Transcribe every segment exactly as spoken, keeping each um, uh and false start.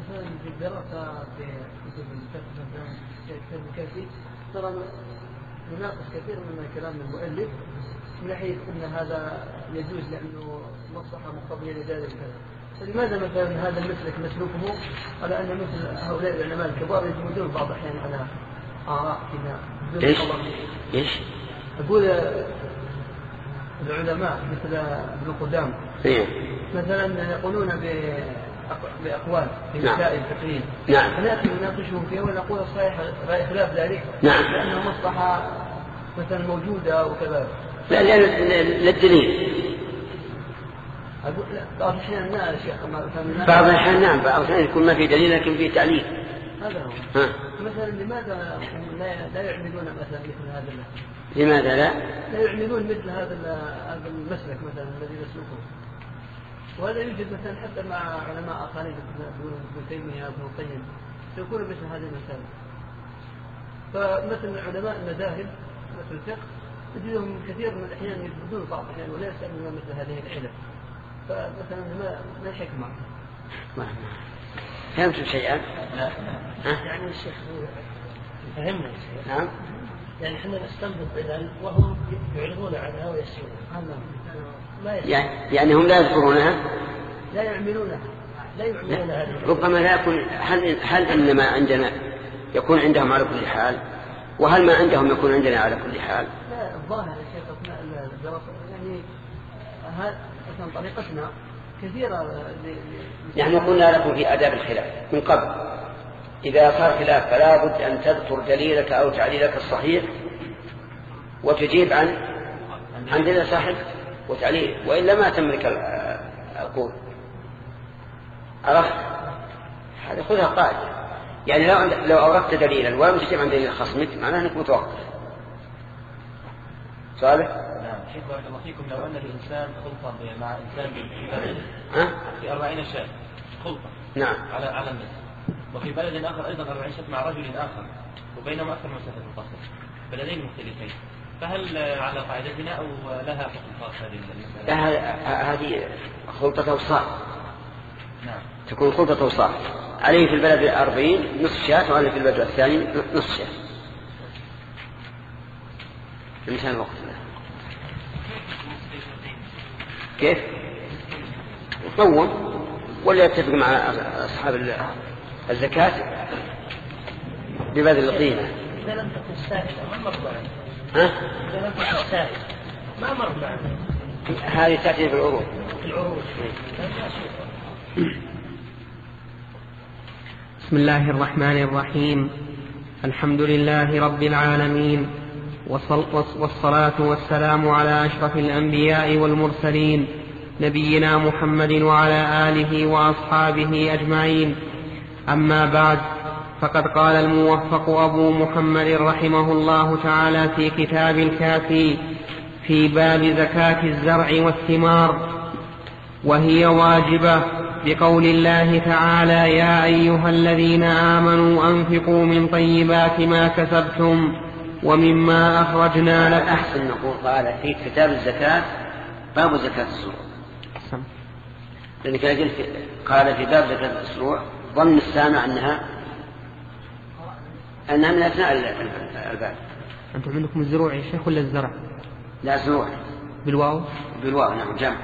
مثلا في الدراسة في كتب الفقه مثلا كتاب الكافي ترى يناقش كثير من كلام المؤلف من حيث أن هذا يجوز لأنه مصلحة مقابلة لذلك كذا. فلماذا مثلا هذا المسلك مسلوكه على أن مثل هؤلاء العلماء الكبار يجمدون بعض الأحيان على آراء كذا؟ إيش؟ إيش؟ أقول العلماء مثل ابن قدام مثلا يقولون بأقوال في مسائل فقهية، نعم، فنأتي نناقشهم فيها ونقول الصحيح خلاف ذلك، نعم، لأنه مصلحة مثلا موجودة وكذا. لا للدليل. أقول لا، بعض الأحيان لا يا شيخ، بعض الأحيان نعم، بعض الأحيان يكون ما في دليل لكن في تعليل. هذا هو. ها. مثلا لماذا لا يعملون مثلا مثل هذا المسلك؟ لماذا لا؟ لا يعملون مثل هذا هذا المسلك مثلا الذي يسلكه. وهذا يوجد مثلا حتى مع علماء آخرين مثل ابن تيمية ابن القيم يقولون مثل هذه المسائل. فمثل علماء المذاهب مثل الفقه تجدهم كثير من الأحيان يثبتون بعض الأحيان ولا يستعملون مثل هذه العلم. فمثلا ما ما الحكمة؟ فهمت شيئا؟ لا. يعني الشيخ فهمنا الشيخ. نعم. يعني احنا نستنبط إذن وهم يعرضون عنها ويسيرون. يعني يعني هم لا يذكرونها؟ لا يعملونها. لا يعملون هذه. ربما لا يكون هل هل إنما عندنا يكون عندهم على كل حال، وهل ما عندهم يكون عندنا على كل حال؟ لا الظاهر يا شيخ أثناء الدراسة يعني هذا مثلا طريقتنا كثيرة. يعني قلنا لكم في آداب الخلاف من قبل إذا صار خلاف فلا بد أن تذكر دليلك أو تعليلك الصحيح وتجيب عن عن دليل صحيح وتعليل، وإلا ما تملك القول. عرفت؟ هذا خذها قاعدة. يعني لو لو أوردت دليلا ولم تجيب عن دليل خصمك معناه أنك متوقف. صالح؟ نعم. شيخ بارك الله فيكم، لو أن الإنسان خلطة مع إنسان في أربعين شاة خلطة، نعم، على على الناس، وفي بلد آخر أيضا أربعين شاة مع رجل آخر، وبينما أكثر من مسافة القصر، بلدين مختلفين، فهل على قاعدتنا أو لها حكم خاص هذه المسألة؟ هذه خلطة أوصاف. نعم. تكون خلطة أوصاف. عليه في البلد الأربعين نصف شاة، وعليه في البلد الثاني نصف شاة. انتهى الوقت. كيف؟ يطوم ولا يتفق مع أصحاب الزكاة ببذل القيمة. إذا لم تكن سائلة ما مر معنا. ها؟ إذا لم تكن سائلة ما مر معنا. هذه تأتي في العروض. في العروض. بسم الله الرحمن الرحيم. الحمد لله رب العالمين، والصلاة والسلام على أشرف الأنبياء والمرسلين نبينا محمد وعلى آله وأصحابه أجمعين. أما بعد، فقد قال الموفق أبو محمد رحمه الله تعالى في كتاب الكافي في باب زكاة الزرع والثمار: وهي واجبة بقول الله تعالى: يا أيها الذين آمنوا أنفقوا من طيبات ما كسبتم ومما أخرجنا لكم. أحسن نقول قال في كتاب الزكاة باب زكاة الزروع، لأنك قلت قال في باب زكاة الزروع ظن السامع أنها أنها من أثناء الباب. أنتم عندكم الزروع يا شيخ ولا الزرع؟ لا، زروع بالواو. بالواو نعم، جمع.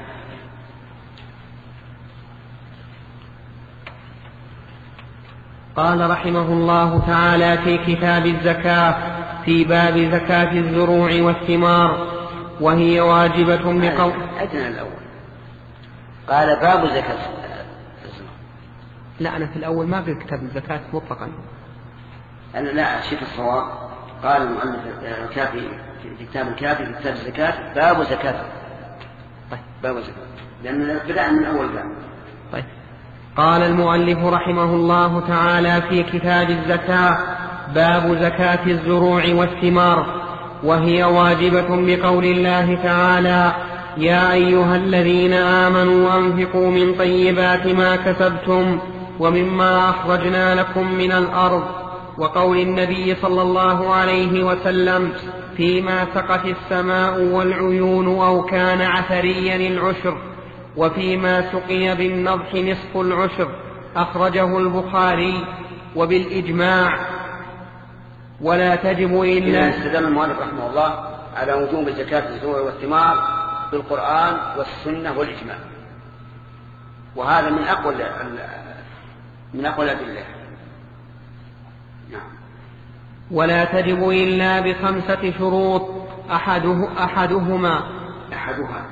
قال رحمه الله تعالى في كتاب الزكاة في باب زكاة الزروع والثمار: وهي واجبة بقول. أدنى الأول قال باب زكاة الزروع. لا، أنا في الأول ما قلت كتاب الزكاة مطلقا. أنا لا شيء الصواب. قال المؤلف الكافي في كتاب الكافي في كتاب الزكاة باب زكاة. طيب. باب زكاة لأن بدأ من أول باب. طيب. قال المؤلف رحمه الله تعالى في كتاب الزكاة باب زكاة الزروع والثمار: وهي واجبة بقول الله تعالى: يا أيها الذين آمنوا أنفقوا من طيبات ما كسبتم ومما أخرجنا لكم من الأرض، وقول النبي صلى الله عليه وسلم: فيما سقت السماء والعيون أو كان عثريا العشر، وفيما سقي بالنضح نصف العشر، أخرجه البخاري وبالإجماع. ولا تجب إلا استدل المؤلف رحمه الله على وجوب زكاة الزروع والثمار بالقرآن والسنة والإجماع، وهذا من أقوى من أقوى الأدلة. نعم. ولا تجب إلا بخمسة شروط أحده أحدهما أحدها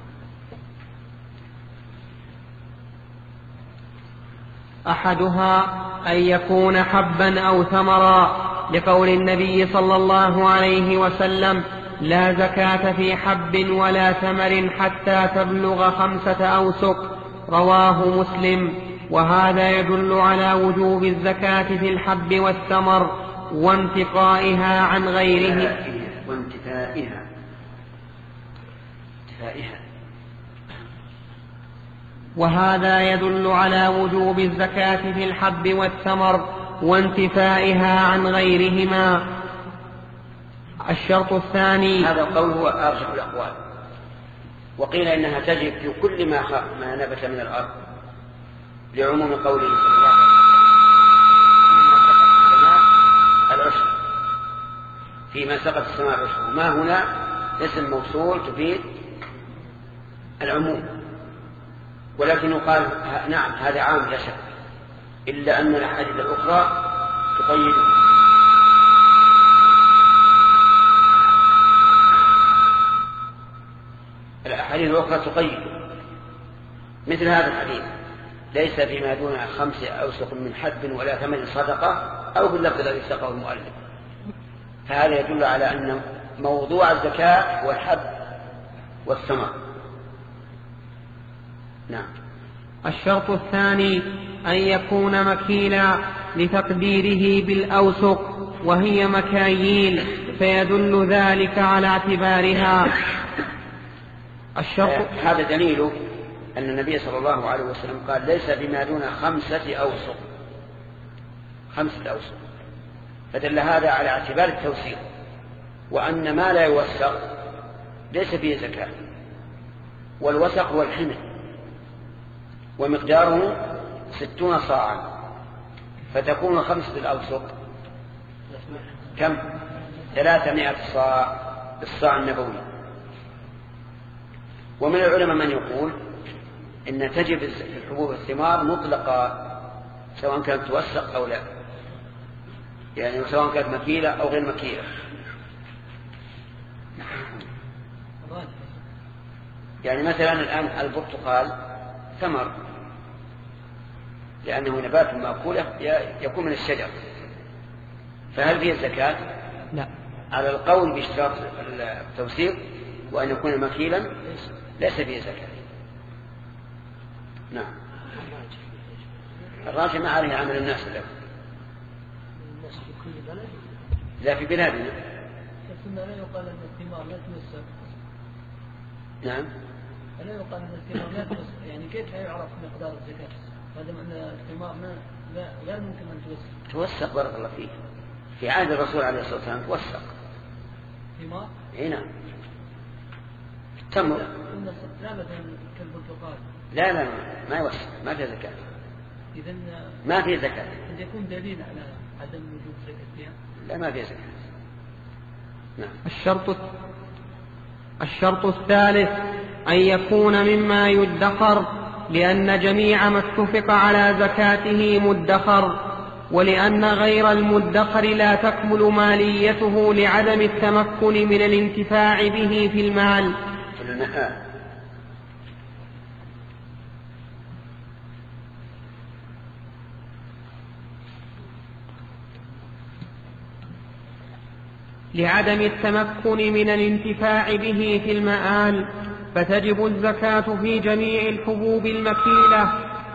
أحدها أن يكون حبا أو ثمرا، لقول النبي صلى الله عليه وسلم: لا زكاة في حب ولا ثمر حتى تبلغ خمسة أوسق، رواه مسلم. وهذا يدل على وجوب الزكاة في الحب والثمر وانتقائها عن غيره وانتفائها انتفائها وهذا يدل على وجوب الزكاة في الحب والثمر وانتفائها عن غيرهما. الشرط الثاني، هذا القول هو أرجح الأقوال، وقيل إنها تجب في كل ما, ما نبت من الأرض، لعموم قوله صلى الله عليه وسلم: العشر فيما سقط السماء العشر. ما هنا اسم موصول تفيد العموم، ولكن يقال نعم هذا عام لا شك، إلا أن الأحاديث الأخرى تقيده. الأحاديث الأخرى تقيده، مثل هذا الحديث: ليس فيما دون خمس أوسق من حب ولا ثمن صدقة، أو باللفظ الذي ساقه المؤلف. فهذا يدل على أن موضوع الزكاة هو الحب والثمر. نعم. الشرط الثاني أن يكون مكيلا لتقديره بالأوسق، وهي مكاييل، فيدل ذلك على اعتبارها. الشرط هذا دليل أن النبي صلى الله عليه وسلم قال: ليس بما دون خمسة أوسق، خمسة أوسق، فدل هذا على اعتبار التوسيق، وأن ما لا يوسق ليس فيه زكاة. والوسق هو الحمل، ومقداره ستون صاعا، فتكون خمسة الأوسق كم؟ ثلاثمائة صاع بالصاع النبوي. ومن العلماء من يقول إن تجب في الحبوب والثمار مطلقة، سواء كانت توسق أو لا، يعني سواء كانت مكيلة أو غير مكيلة. يعني مثلا الآن البرتقال ثمر، لأنه نبات مأكولة يكون من الشجر، فهل فيه الزكاة؟ لا. على القول باشتراط التوسيق وأن يكون مكيلا ليس فيه زكاة. نعم. الراجح ما عليه عمل الناس له. الناس في كل بلد؟ لا، في بلادنا. لكن لا يقال أن الثمار لا توسق. نعم. لا يقال أن الثمار لا توسق، يعني كيف يعرف مقدار الزكاة؟ هذا أن الثمار لا غير ممكن أن توسق. توسق بارك الله فيك، في عهد الرسول عليه الصلاة والسلام توسق. ثمار؟ اي نعم. تمر. لا مثلا كالبرتقال. لا لا ما يوسق، ما فيه زكاة. إذا ما فيه زكاة. قد يكون دليل على عدم وجود زكاة فيها. لا ما فيه زكاة. نعم. الشرط الشرط الثالث أن يكون مما يدخر، لأن جميع ما اتفق على زكاته مدخر، ولأن غير المدخر لا تكمل ماليته لعدم التمكن من الانتفاع به في المال. لعدم التمكن من الانتفاع به في المآل، فتجب الزكاة في جميع الحبوب المكيلة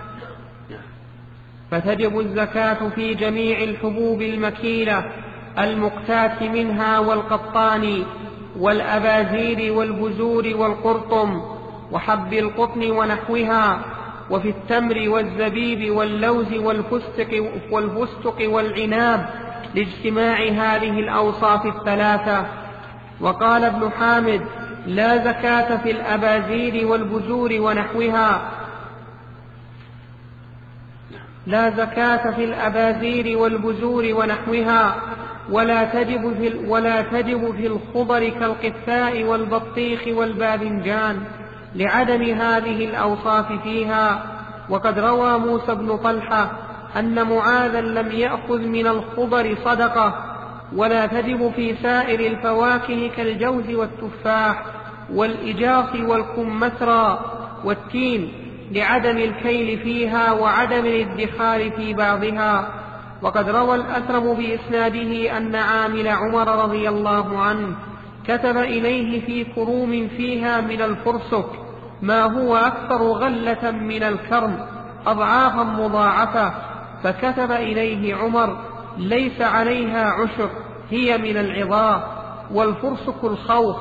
فتجب الزكاة في جميع الحبوب المكيلة المقتات منها والقطان والأبازير والبزور والقرطم وحب القطن ونحوها، وفي التمر والزبيب واللوز والفستق, والفستق والعناب لاجتماع هذه الأوصاف الثلاثة. وقال ابن حامد: لا زكاة في الأبازير والبزور ونحوها. لا زكاة في الأبازير والبزور ونحوها، ولا تجب في, ولا تجب في الخضر كالقثاء والبطيخ والباذنجان لعدم هذه الأوصاف فيها. وقد روى موسى بن طلحة أن معاذا لم يأخذ من الخضر صدقة. ولا تجب في سائر الفواكه كالجوز والتفاح والإجاص والكمثرى والتين لعدم الكيل فيها وعدم الادخار في بعضها. وقد روى الأثرم بإسناده أن عامل عمر رضي الله عنه كتب إليه في كروم فيها من الفرسك ما هو أكثر غلة من الكرم أضعافا مضاعفة، فكتب إليه عمر: ليس عليها عشر، هي من العظام. والفرسك الخوخ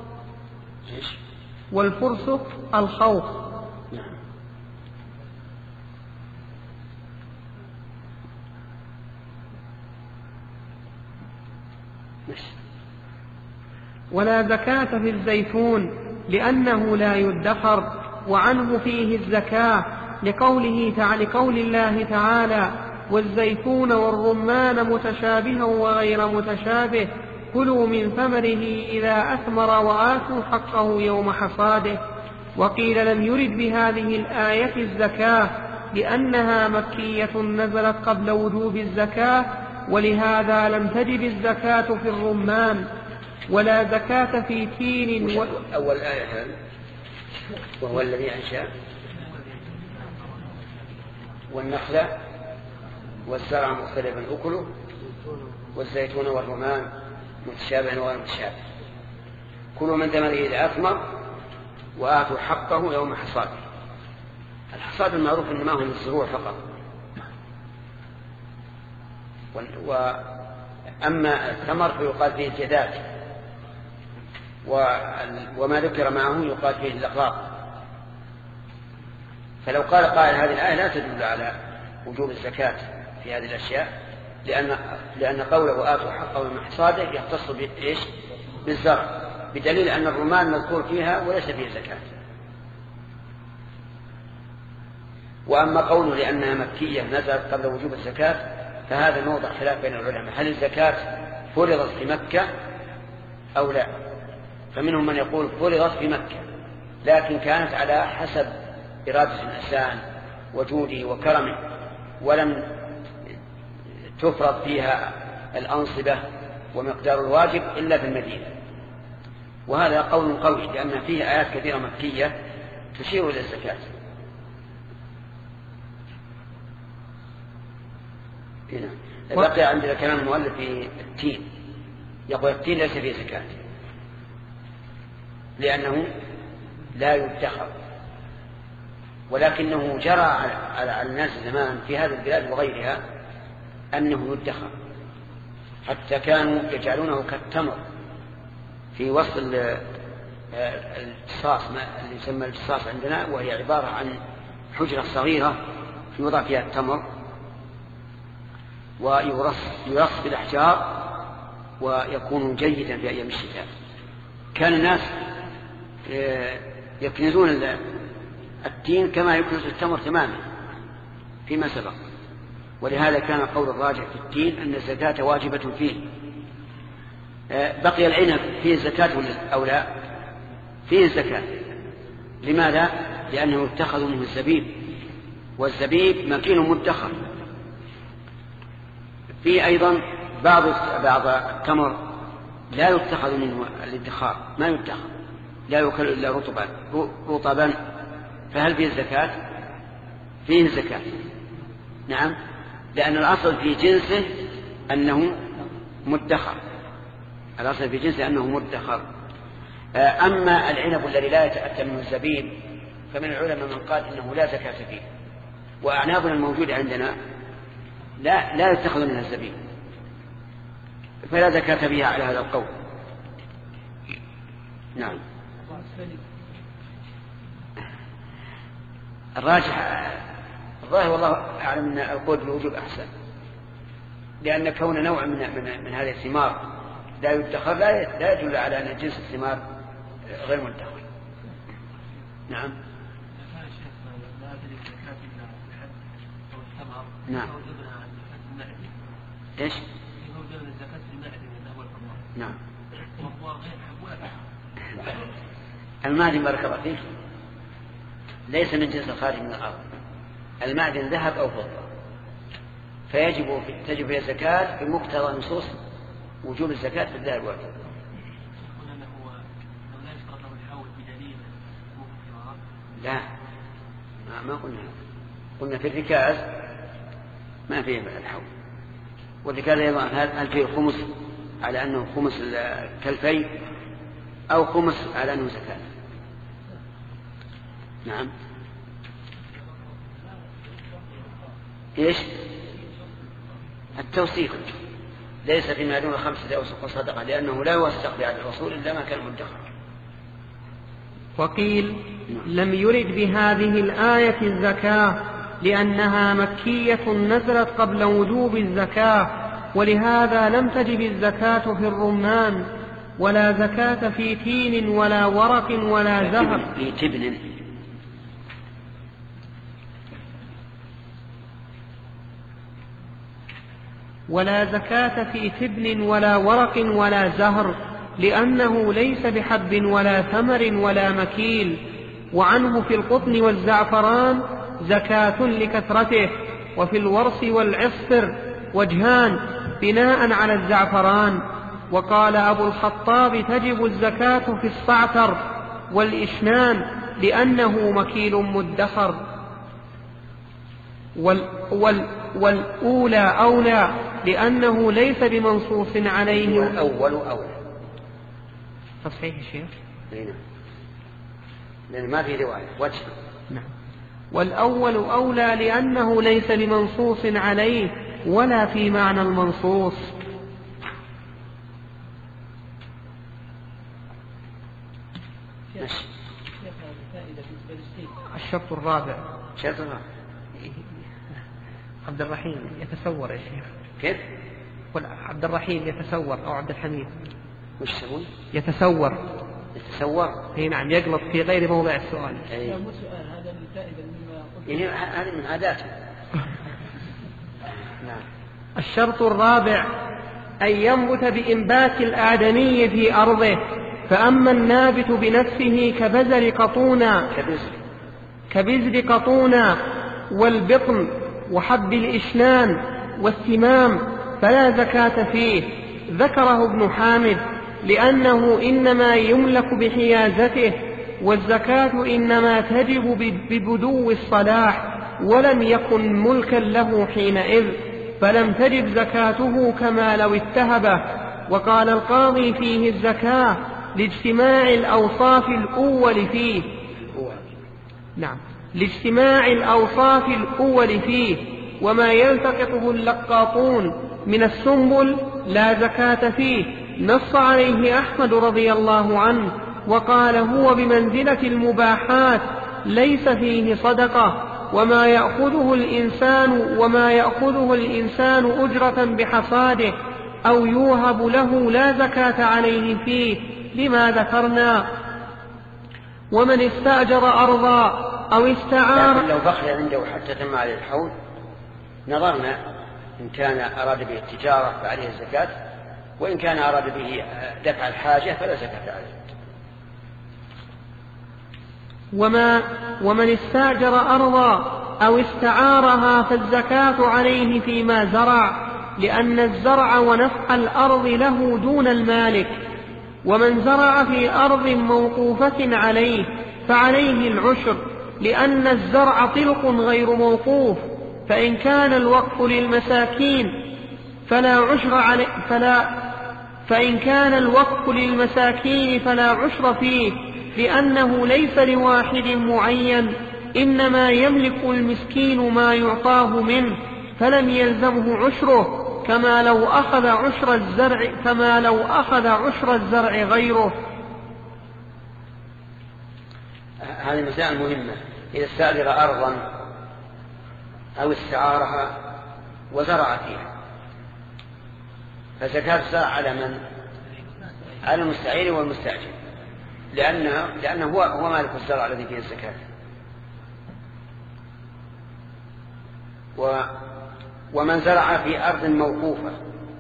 والفرسك الخوخ ولا زكاة في الزيتون لأنه لا يدخر، وعنه فيه الزكاة لقوله تعالى لقول الله تعالى: والزيتون والرمان متشابها وغير متشابه، كلوا من ثمره إذا أثمر وآتوا حقه يوم حصاده. وقيل لم يرد بهذه الآية الزكاة لأنها مكية نزلت قبل وجوب الزكاة، ولهذا لم تجب الزكاة في الرمان. ولا زكاة في تين و... أول آية هذا وهو الذي أنشأ والنخل والزرع مختلفا أكله والزيتون والرمان متشابها وغير متشابه، كلوا من ثمره إذا أثمر وآتوا حقه يوم حصاده. الحصاد المعروف إنما هو الزروع فقط، وأما الثمر فيقال فيه الجداد، وما ذكر معه يقال فيه اللقاق. فلو قال قائل هذه الآية لا تدل على وجوب الزكاة في هذه الأشياء، لأن, لأن قوله آتوا حقه من حصاده يختص بإيش؟ بالزرع، بدليل أن الرمان مذكور فيها وليس فيه زكاة. وأما قوله لأنها مكية نزلت قبل وجوب الزكاة فهذا موضع خلاف بين العلماء، هل الزكاة فرضت في مكة أو لا؟ فمنهم من يقول فرضت في مكة لكن كانت على حسب إرادة الإنسان وجوده وكرمه، ولم تفرض فيها الأنصبة ومقدار الواجب إلا في المدينة. وهذا قول قوي لأن فيه آيات كثيرة مكية تشير إلى الزكاة. هنا بقي عندنا كلام المؤلف في التين، يقول التين ليس فيه زكاة لأنه لا يدخر، ولكنه جرى على الناس زمان في هذه البلاد وغيرها أنه يدخر، حتى كانوا يجعلونه كالتمر في وسط الجصاص اللي يسمى الجصاص عندنا، وهي عبارة عن حجرة صغيرة يوضع فيها التمر ويرص يرص بالأحجار ويكون جيدا في أيام الشتاء. كان الناس يكنزون التين كما يكنز التمر تماما فيما سبق، ولهذا كان قول الراجح في التين أن الزكاة واجبة فيه. بقي العنب فيه الزكاة أو لا؟ فيه الزكاة. لماذا؟ لأنه يتخذ منه الزبيب، والزبيب مكين مدخر. فيه أيضا بعض بعض التمر لا يتخذ منه الادخار، ما يتخذ، لا يؤكل إلا رطبا رطبا فهل فيه الزكاة؟ فيه الزكاة، نعم، لأن الأصل في جنسه أنه مدخر، الأصل في جنسه أنه مدخر. أما العنب الذي لا يتأتى منه الزبيب فمن العلماء من قال إنه لا زكاة فيه، وأعنابنا الموجودة عندنا لا لا يتخذ منها الزبيب، فلا زكاة فيها على هذا القول. نعم. الراجح الظاهر والله أعلم أن القول بالوجوب أحسن، لأن كون نوع من, من, من هذه الثمار لا يدخر لا يدل على أن جنس الثمار غير مدخر. نعم. نعم. إيش؟ نعم. المعدن بارك الله فيك ليس من جنس الخارج من الأرض. المعدن ذهب أو فضة، فيجب تجب فيه الزكاة بمقتضى نصوص وجوب الزكاة في الذهب والفضة. لا ما قلنا، قلنا في الركاز ما فيه الحول، والركاز أيضا هل فيه الخمس على أنه خمس كالفي أو خمس على أنه زكاة. نعم. إيش؟ التوثيق ليس فيما دون خمسة أوسق صدقة، لأنه لا يوثق بعد الرسول إلا ما كان مدخر. وقيل لم يرد بهذه الآية الزكاة لأنها مكية نزلت قبل وجوب الزكاة، ولهذا لم تجب الزكاة في الرمان، ولا زكاة في تين ولا ورق ولا زهر. في تبن ولا زكاة في تبن ولا ورق ولا زهر، لأنه ليس بحب ولا ثمر ولا مكيل. وعنه في القطن والزعفران زكاة لكثرته، وفي الورص والعصفر وجهان بناء على الزعفران. وقال أبو الخطاب تجب الزكاة في الصعتر والإشنان لأنه مكيل مدخر. وال وال والأولى أولى لأنه ليس بمنصوص عليه. والأول أولى تصحيح الشيخ؟ نعم، لأن ما في رواية وجه. نعم. والأول أولى لأنه ليس بمنصوص عليه ولا في معنى المنصوص. الشرط الرابع. شرط الرابع. عبد الرحيم يتسور يا شيخ. كيف؟ عبد الرحيم يتسور أو عبد الحميد. وش يسوون؟ يتسور. يتسور؟ اي نعم، يغلط في غير موضع السؤال. أي. مو سؤال، هذا من فائدة مما قلت. يعني هذه من عاداته. نعم. الشرط الرابع أن ينبت بإنبات الآدمي في أرضه، فأما النابت بنفسه كبزر قطونا كبزر كبزر قطونا والبطن وحب الإشنان والثمام فلا زكاة فيه. ذكره ابن حامد لأنه إنما يملك بحيازته، والزكاة إنما تجب ببدو الصلاح، ولم يكن ملكا له حينئذ، فلم تجب زكاته كما لو اتهبه. وقال القاضي فيه الزكاة لاجتماع الأوصاف الأول فيه. نعم، لاجتماع الأوصاف الأول فيه. وما يلتقطه اللقاطون من السنبل لا زكاة فيه، نص عليه أحمد رضي الله عنه وقال هو بمنزلة المباحات ليس فيه صدقة. وما يأخذه الإنسان وما يأخذه الإنسان أجرة بحصاده أو يوهب له لا زكاة عليه فيه لما ذكرنا. ومن استأجر أرضا أو استعار. لكن لو بقي عنده حتى تم عليه الحول نظرنا إن كان أراد به التجارة فعليه الزكاة، وإن كان أراد به دفع الحاجة فلا زكاة عليه. وما ومن استأجر أرضا أو استعارها فالزكاة عليه فيما زرع، لأن الزرع ونفع الأرض له دون المالك. ومن زرع في أرض موقوفة عليه فعليه العشر، لأن الزرع طلق غير موقوف. فإن كان الوقف للمساكين فلا عشر عليه فلا فإن كان الوقف للمساكين فلا عشر فيه، لأنه ليس لواحد معين، إنما يملك المسكين ما يعطاه منه، فلم يلزمه عشره، كما لو أخذ عشر الزرع كما لو أخذ عشر الزرع غيره. هذه مسائل مهمة. إذا استأجر أرضا أو استعارها وزرع فيها فزكاة الزرع على من؟ على المستعير والمستأجر، لأنه, لأنه هو, هو مالك الزرع الذي فيه الزكاة. و ومن زرع في أرض موقوفة،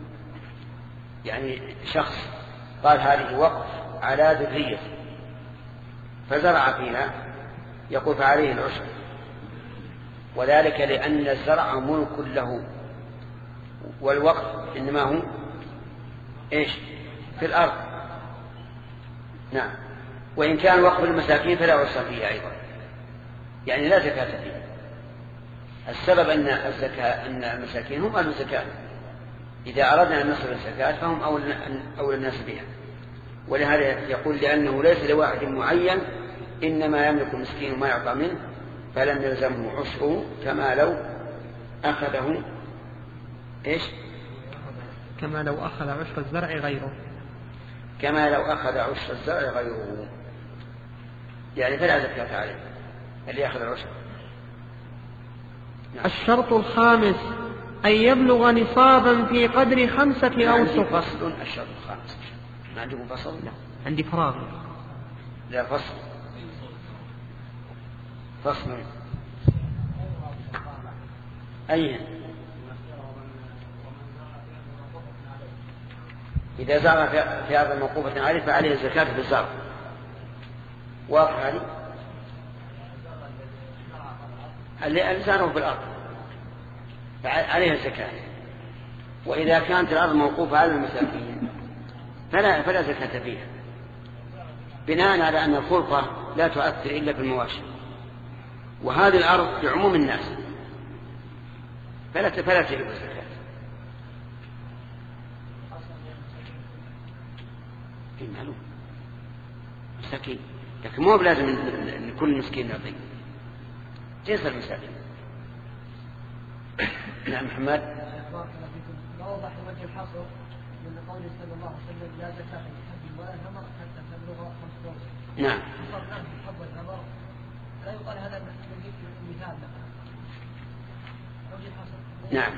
يعني شخص قال هذه وقف على ذرية فزرع فيها يقول فعليه العشر، وذلك لأن الزرع ملك له، والوقف إنما هو إيش في الأرض. نعم. وإن كان وقف المساكين فلا عشر فيه أيضا، يعني لا زكاة فيه. السبب أن الزكاة أن المساكين هم أهل الزكاة، إذا أردنا أن نصل الزكاة فهم أولى الناس بها. ولهذا يقول لأنه ليس لواحد معين، إنما يملك المسكين ما يعطى منه، فلم يلزمه عشره كما لو أخذه إيش؟ كما لو أخذ عشر الزرع غيره. كما لو أخذ عشر الزرع غيره، يعني فلا زكاة عليه اللي يأخذ العشر. نعم. الشرط الخامس أن يبلغ نصابا في قدر خمسة أوسق. فصل. الشرط الخامس ما عندكم فصل؟ لا عندي فراغ. لا فصل. فصل أين؟ إذا زرع في أرض موقوفة عليه فعليه الزكاة في الزرع. واضح هذه؟ اللي زرعه في الأرض فعليه الزكاة. وإذا كانت الأرض موقوفة على المساكين فلا, فلا زكاة فيها، بناء على أن الخلطة لا تؤثر إلا في المواشي، وهذه الأرض لعموم الناس فلا فلا تجب الزكاة. في معلوم مساكين، لكن مو بلازم لكل مسكين يعطي جنس المساكين. نعم محمد. لا وضح وجه الحصر من قوله صلى الله عليه وسلم لا زكاة في حب ولا ثمر حتى تبلغ خمس أوسق. نعم. الحب والثمر لا يقال هذا مثال وجه الحصر. نعم.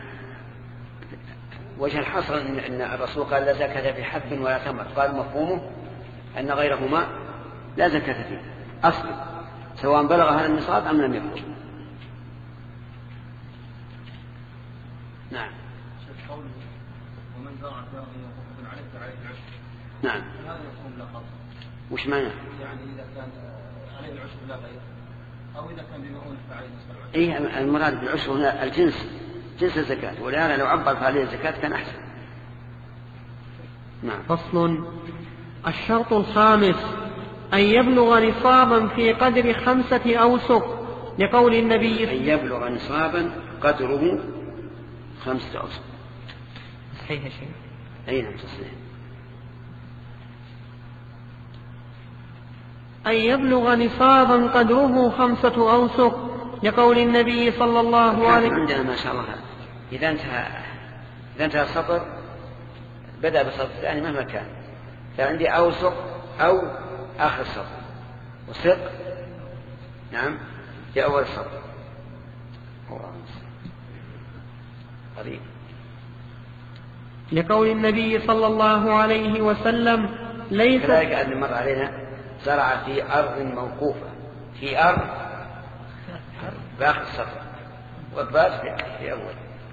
وجه الحصر أن الرسول قال لا زكاة في حب ولا ثمر، قال مفهومه أن غيرهما لا زكاة فيه أصلا، سواء بلغ هذا النصاب أم لم يبلغ. نعم. ومن زرع في أرض موقوفة عليه فعليه العشر. نعم. هذا يكون لا خطأ. وش معنى؟ يعني إذا كان عليه العشر لا غير، أو إذا كان بمؤونة فعليه نصف العشر. إيه المراد بالعشر هنا الجنس، جنس الزكاة، ولهذا لو عبر فعليه الزكاة كان أحسن. نعم. فصل. الشرط الخامس أن يبلغ نصابا في قدر خمسة أوسق، لقول النبي أن يبلغ نصابا قدره خمسة أوسق. صحيح يا شيخ؟ أي نعم صحيح. أن يبلغ نصابا قدره خمسة أوسق، لقول النبي صلى الله عليه وسلم. عندنا ما شاء الله إذا انتهى إذا انتهى السطر بدأ بالسطر الثاني مهما كان، فعندي أوسق أو آخر السطر، وسق نعم في أول السطر قريب. لقول النبي صلى الله عليه وسلم ليس كذلك أن مر علينا زرع في أرض موقوفة، في أرض بآخر السطر والباس في أول.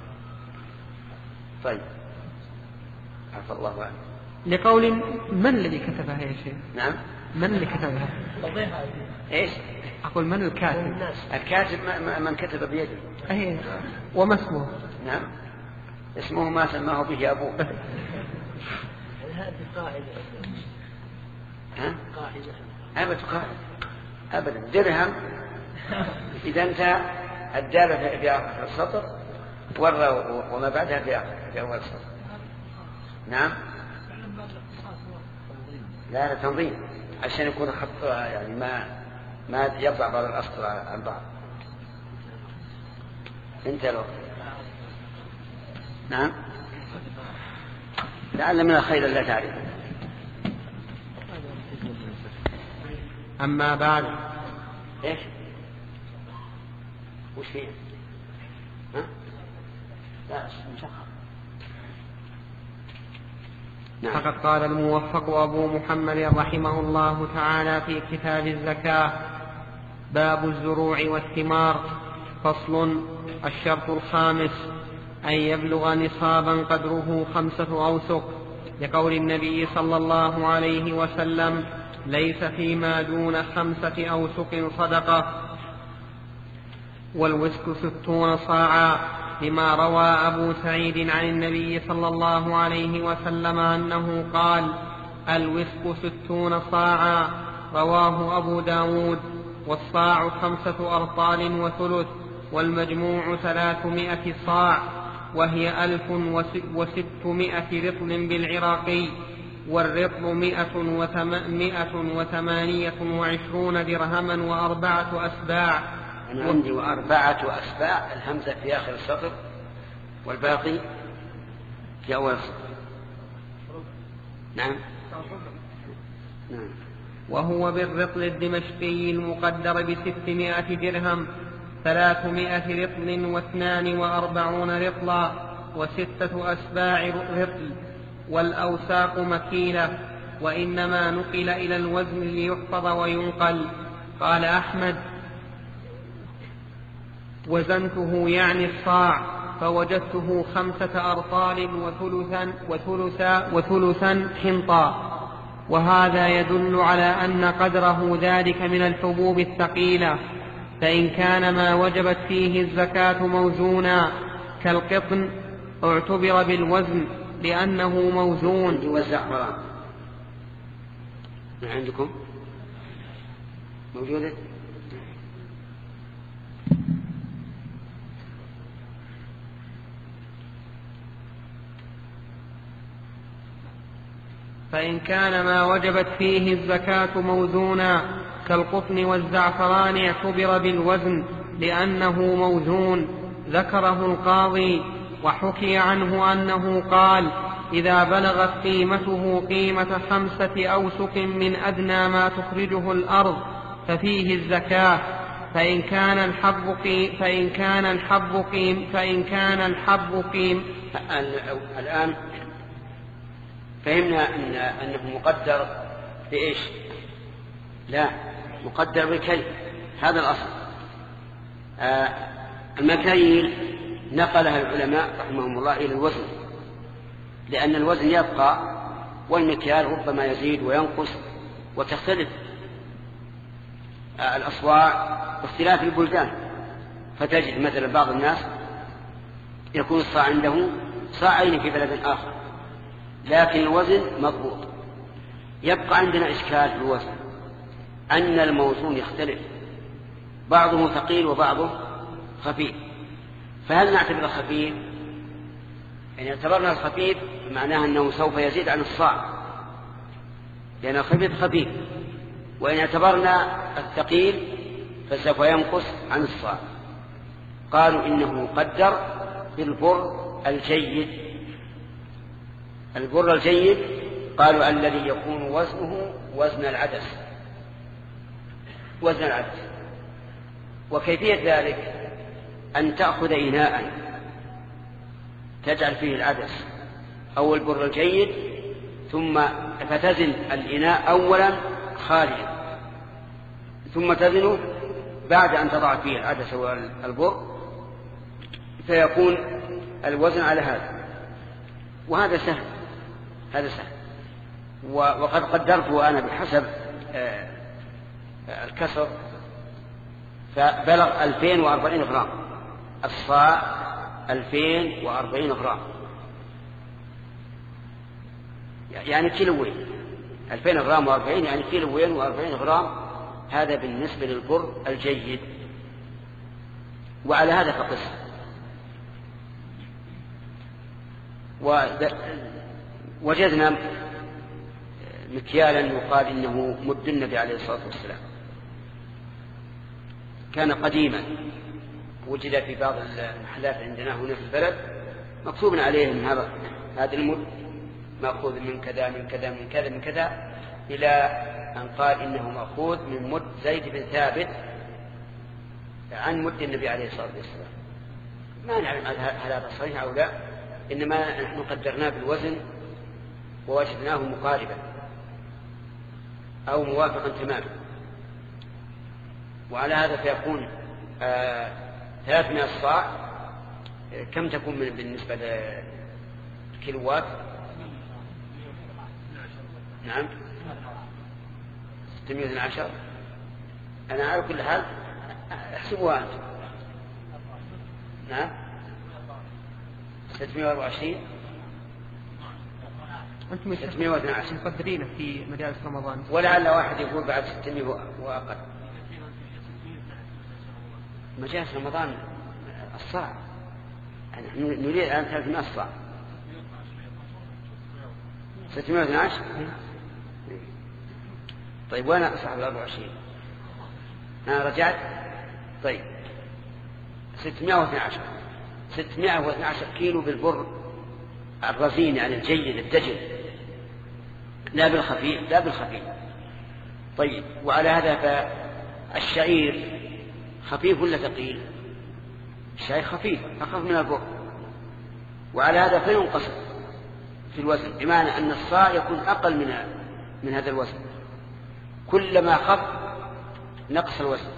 طيب عفى الله عنه. لقول من الذي كتبها يا شيخ؟ نعم. من اللي كتبها؟ ايش؟ أقول من الكاتب؟ الكاتب من كتب بيده. أيه. وما اسمه؟ نعم اسمه ما سماه به أبوه. هذه قاعدة. ها؟ قاعدة. أبد قاعدة أبدا درهم إذا انتهى الدالة في آخر السطر ورى وما بعدها في آخر في أول السطر. نعم. لا لا تنظيم عشان يكون خط يعني ما ما يطلع بعض الأسطر عن بعض. انت لو نعم لعل من الخير لا تعرف. أما بعد. ايش وش فيه؟ ها لا مشخص. نعم. فقد قال الموفق أبو محمد رحمه الله تعالى في كتاب الزكاة: باب الزروع والثمار. فصل. الشرط الخامس أن يبلغ نصابا قدره خمسة أوسق، لقول النبي صلى الله عليه وسلم: ليس فيما دون خمسة أوسق صدقة. والوسك ستون صاعا، لما روى أبو سعيد عن النبي صلى الله عليه وسلم أنه قال: الوسك ستون صاعا، رواه أبو داود. والصاع خمسة أرطال وثلث، والمجموع ثلاثمائة صاع، وهي ألف وستمائة رطل بالعراقي، والرطل مائة وثمانية وعشرون درهما وأربعة أسباع. أنا عندي وأربعة أسباع، الهمزة في آخر السطر والباقي في أول السطر. نعم. نعم. وهو بالرطل الدمشقي المقدر بستمائة درهم، ثلاثمائة رطل واثنان وأربعون رطلا، وستة أسباع رطل، والأوساق مكيلة، وإنما نقل إلى الوزن ليحفظ وينقل. قال أحمد: وزنته يعني الصاع، فوجدته خمسة أرطال وثلثا, وثلثا, وثلثا حنطا. وهذا يدل على أن قدره ذلك من الحبوب الثقيلة، فإن كان ما وجبت فيه الزكاة موزونا كالقطن اعتبر بالوزن لأنه موزون. والزعفران عندكم موجودة؟ فإن كان ما وجبت فيه الزكاة موزونا كالقطن والزعفران اعتبر بالوزن لأنه موزون. ذكره القاضي، وحكي عنه أنه قال: إذا بلغت قيمته قيمة خمسة أوسق من أدنى ما تخرجه الأرض ففيه الزكاة. فإن كان الحب قيم فإن كان الحب قيم فإن كان الحب قيم الآن فهمنا أن أنه مقدر بإيش؟ لا، مقدر بالكيل، هذا الأصل. آه المكاييل نقلها العلماء رحمهم الله إلى الوزن، لأن الوزن يبقى والمكيال ربما يزيد وينقص وتختلف آه الأصواع واختلاف البلدان. فتجد مثلا بعض الناس يكون الصاع عنده صاعين في بلد آخر، لكن الوزن مضبوط. يبقى عندنا إشكال في الوزن أن الموزون يختلف، بعضه ثقيل وبعضه خفيف. فهل نعتبر الخفيف؟ يعني اعتبرنا الخفيف معناها أنه سوف يزيد عن الصاع لأن الخفيف خفيف، وإن اعتبرنا الثقيل فسوف ينقص عن الصاع. قالوا إنه مقدر بالبر الجيد. البر الجيد قالوا الذي يكون وزنه وزن العدس، وزن العدس. وكيفية ذلك أن تأخذ إناء تجعل فيه العدس أو البر الجيد، ثم فتزن الإناء أولا خاليا، ثم تزنه بعد أن تضع فيه العدس والبر، فيكون الوزن على هذا. وهذا سهل، هذا سهل. وقد قدرته أنا بحسب الكسر فبلغ ألفين وأربعين غرام. الصاع ألفين وأربعين غرام، يعني كيلوين. ألفين غرام وأربعين يعني كيلوين وأربعين غرام. هذا بالنسبة للبر الجيد. وعلى هذا فقس. ووجدنا مكيالا يقال إنه مد النبي عليه الصلاة والسلام، كان قديما، وجد في بعض المحلات عندنا هنا في البلد مكتوب عليه من هذا هذا المد مأخوذ من كذا من كذا من كذا من كذا، إلى أن قال إنه مأخوذ من مد زيد بن ثابت عن مد النبي عليه الصلاة والسلام. ما نعلم هل هذا صحيح أو لا، إنما نحن قدرناه بالوزن ووجدناه مقاربا أو موافقا تماما. وعلى هذا فيكون آه ثلاثمائة صاع كم تكون بالنسبة للكيلوات؟ نعم ستمائة واثني عشر. أنا على كل حال احسبوها أنت. نعم ستمائة وأربعة وعشرين. أنتم ستمائة واثني عشر مقدرين في مجالس رمضان، ولعل واحد يقول بعد ستمائة وأقل. مجالس رمضان الصاع نريد الآن ثلاثمائة صاع. ستمائة واثني عشر. طيب وأنا صاحب الأربعة وعشرين أنا رجعت. طيب ستمائة واثني عشر ستمائة واثني عشر كيلو بالبر الرزين يعني الجيد الدجل، لا بالخفيف لا بالخفيف. طيب وعلى هذا فالشعير خفيف ولا ثقيل؟ الشعير خفيف أخف من البر، وعلى هذا فينقص في الوزن، بمعنى أن الصاع يكون أقل من من هذا الوزن. كلما خف نقص الوزن،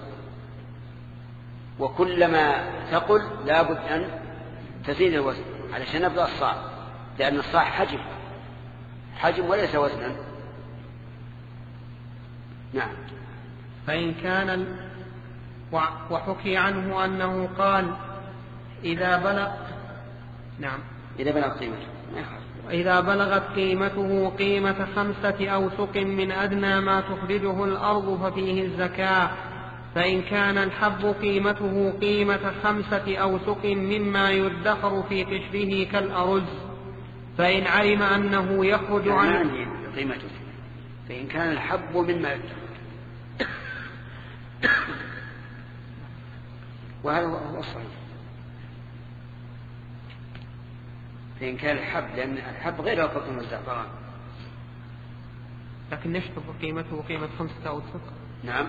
وكلما ثقل لابد أن تزيد الوزن علشان نبدأ الصاع، لأن الصاع حجم حجم وليس وزنا. نعم. فإن كان وحكي عنه أنه قال إذا بلغ نعم إذا بلغ قيمته إذا بلغت قيمته قيمة خمسة أوسق من أدنى ما تخرجه الأرض ففيه الزكاة. فإن كان الحب قيمته قيمة خمسة أوسق مما يدخر في قشره كالأرز، فإن علم أنه يخرج عن قيمته، فإن كان الحب مما يدخر، وهذا هو الصحيح. فإن كان الحب، لأن الحب غير القطن والزعفران. لكن نشتف قيمته قيمة خمسة أوسق. نعم.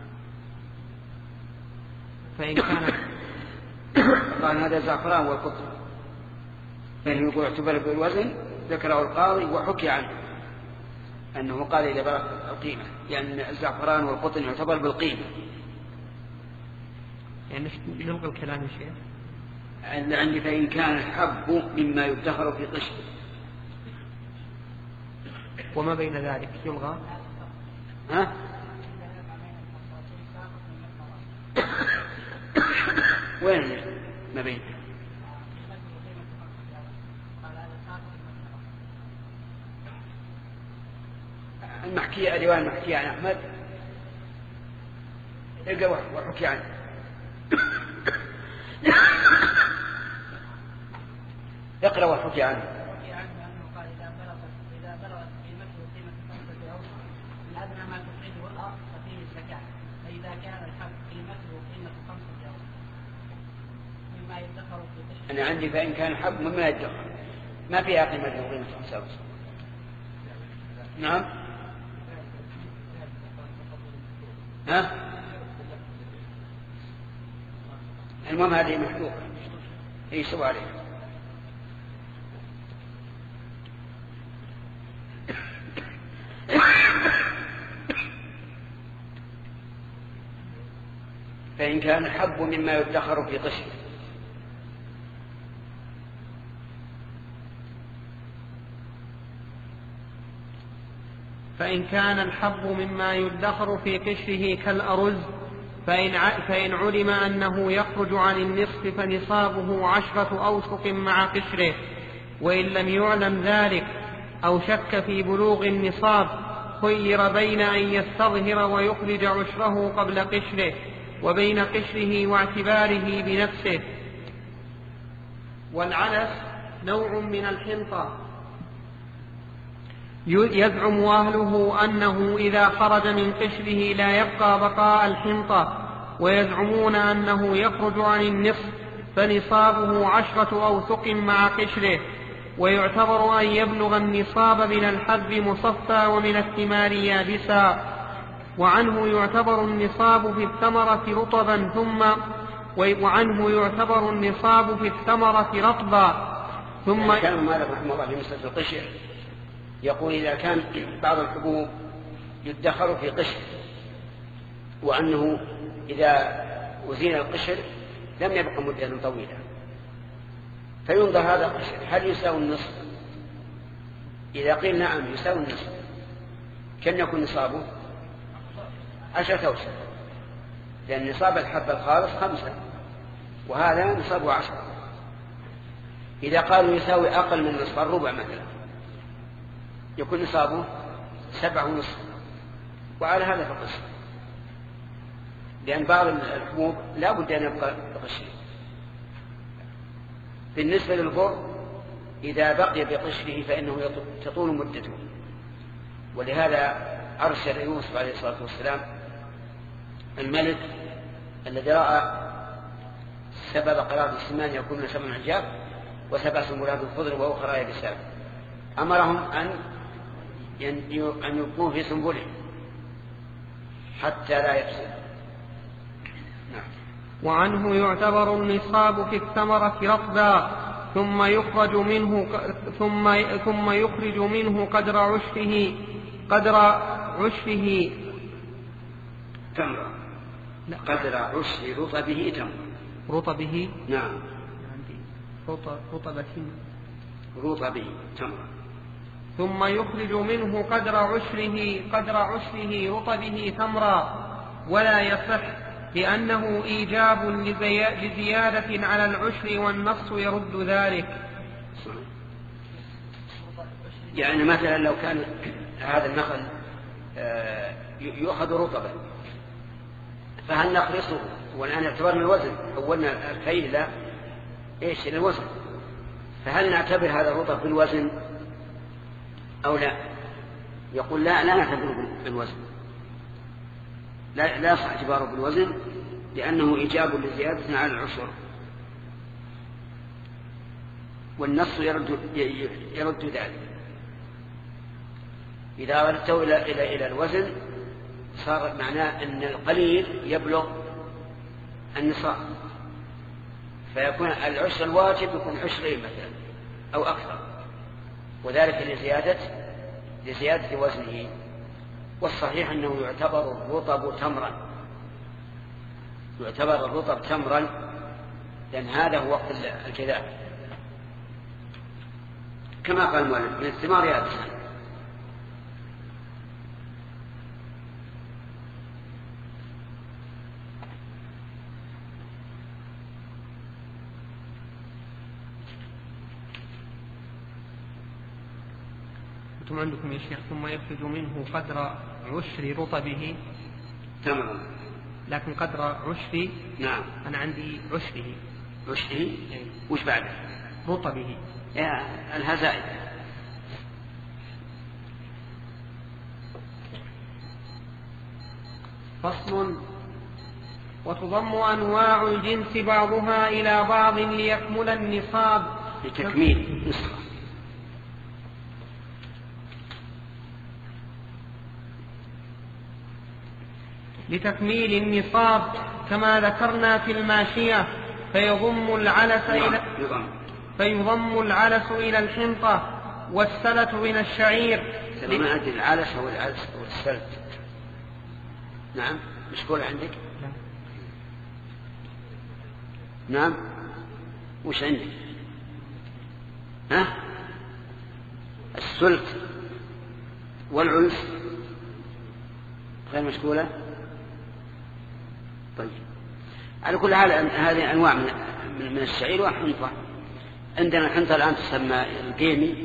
فإن كان قال هذا زعفران والقطن، فإنه يقول اعتبر بالوزن. ذكره القاضي وحكي عنه أنه قال إذا بلغ القيمة، يعني الزعفران والقطن يعتبر بالقيمة. يعني نلغي الكلام يا شيخ. عندي فإن كان الحب مما يدخر في قشر، وما بين ذلك يلغى. ها؟ وين ما بين؟ المحكية الرواية المحكية عن أحمد اقرأ وحكي عنه. اقرأ وحكي عنه. وحكي عنه أنه قال إذا بلغت إذا بلغت قيمته قيمة خمسة أوسق من أدنى ما تخرجه الأرض ففيه الزكاة. فإذا كان الحب قيمته قيمة خمسة أوسق مما يدخر في قشره. أنا عندي فإن كان الحب مما يدخر، ما فيها قيمة قيمة خمسة أوسق. نعم. ها؟ المهم هذه محلوقة هي سوى عليها. فإن كان الحب مما يدخر في قشره، فإن كان الحب مما يدخر في قشره كالأرز، فإن, فإن علم أنه يخرج عن النصف فنصابه عشرة أوسق مع قشره. وإن لم يعلم ذلك أو شك في بلوغ النصاب خير بين أن يستظهر ويخرج عشره قبل قشره وبين قشره واعتباره بنفسه. والعنس نوع من الحنطة يزعم أهله أنه إذا خرج من قشره لا يبقى بقاء الحنطة، ويزعمون أنه يخرج عن النصف فنصابه عشرة أوسق مع قشره. ويعتبر أن يبلغ النصاب من الحب مصفى ومن الثمار يابسا. وعنه يعتبر النصاب في الثمرة رطبا ثم وعنه يعتبر النصاب في الثمرة رطبا ثم يعني كان مالك رحمه الله في مسألة القشر يقول إذا كان بعض الحبوب يدخر في قشر، وأنه إذا أزيل القشر لم يبقى مدة طويلة، فينظر هذا القشر هل يساوي النصف؟ إذا قيل نعم يساوي النصف، كم يكون نصابه؟ عشرة أوسق، لأن نصاب الحب الخالص خمسة وهذا نصابه عشرة. إذا قالوا يساوي أقل من نصف الربع مثلا يكون نصابه سبعة ونصف، وعلى هذا فقس، لأن بعض الحبوب لا بد أن يبقى بقشره. بالنسبة للبر إذا بقي بقشره فإنه تطول مدته، ولهذا أرسل يوسف عليه الصلاة والسلام الملك الذي رأى سبب قرار السمان يكون سبع عجاب وسبع سنبلات خضر وأخرى يابسات، أمرهم أن أن يكونوا في سنبله حتى لا يفسد. نعم. وعنه يعتبر النصاب في الثمرة رطبا ثم يخرج منه ثم ثم يخرج منه قدر عشره قدر عشره تمرة قدر عشر رطبه تمرة رطبه نعم رطبة رطبه تمرة ثم يخرج منه قدر عشره قدر عشره رطبه تمرا، ولا يصح لأنه إيجاب لزيادة على العشر والنص يرد ذلك. يعني مثلا لو كان هذا النخل يؤخذ رطبا فهل نخلصه؟ والآن اعتبرنا الوزن، أولنا الكيل لا إيش الوزن، فهل نعتبر هذا الرطب بالوزن أو لا؟ يقول لا لا نعتبره بالوزن، لا لا يصح اعتباره بالوزن لأنه إيجاب لزيادة على العشر، والنص يرد يرد ذلك. إذا أردته إلى إلى إلى الوزن صار معناه أن القليل يبلغ النصاب، فيكون العشر الواجب يكون عشرين مثلا أو أكثر، وذلك لزيادة لزيادة وزنه. والصحيح أنه يعتبر الرطب تمرا، يعتبر الرطب تمرا لأن هذا هو وقت الكذاب، كما قال المؤلف من الثمار يابسا. أنتم عندكم يا شيخ ثم يخرج منه قدر عشر رطبه تمرا، لكن قدر عشر نعم أنا عندي عشره عشره وش بعده؟ رطبه يا الهزائم. فصل. وتضم أنواع الجنس بعضها إلى بعض ليكمل النصاب لتكميل نصف. لتكميل النصاب كما ذكرنا في الماشية، فيضم العلس إلى فيضم العلس إلى الحنطة والسلت من الشعير. ما أدري العلس هو العلس أو السلت. نعم مشكور عندك؟ نعم وش عندك؟ ها السلت والعلس غير مشكولة. طيب على كل حال هذه أنواع من من الشعير وحنطة. عندنا الحنطة الآن تسمى القيمي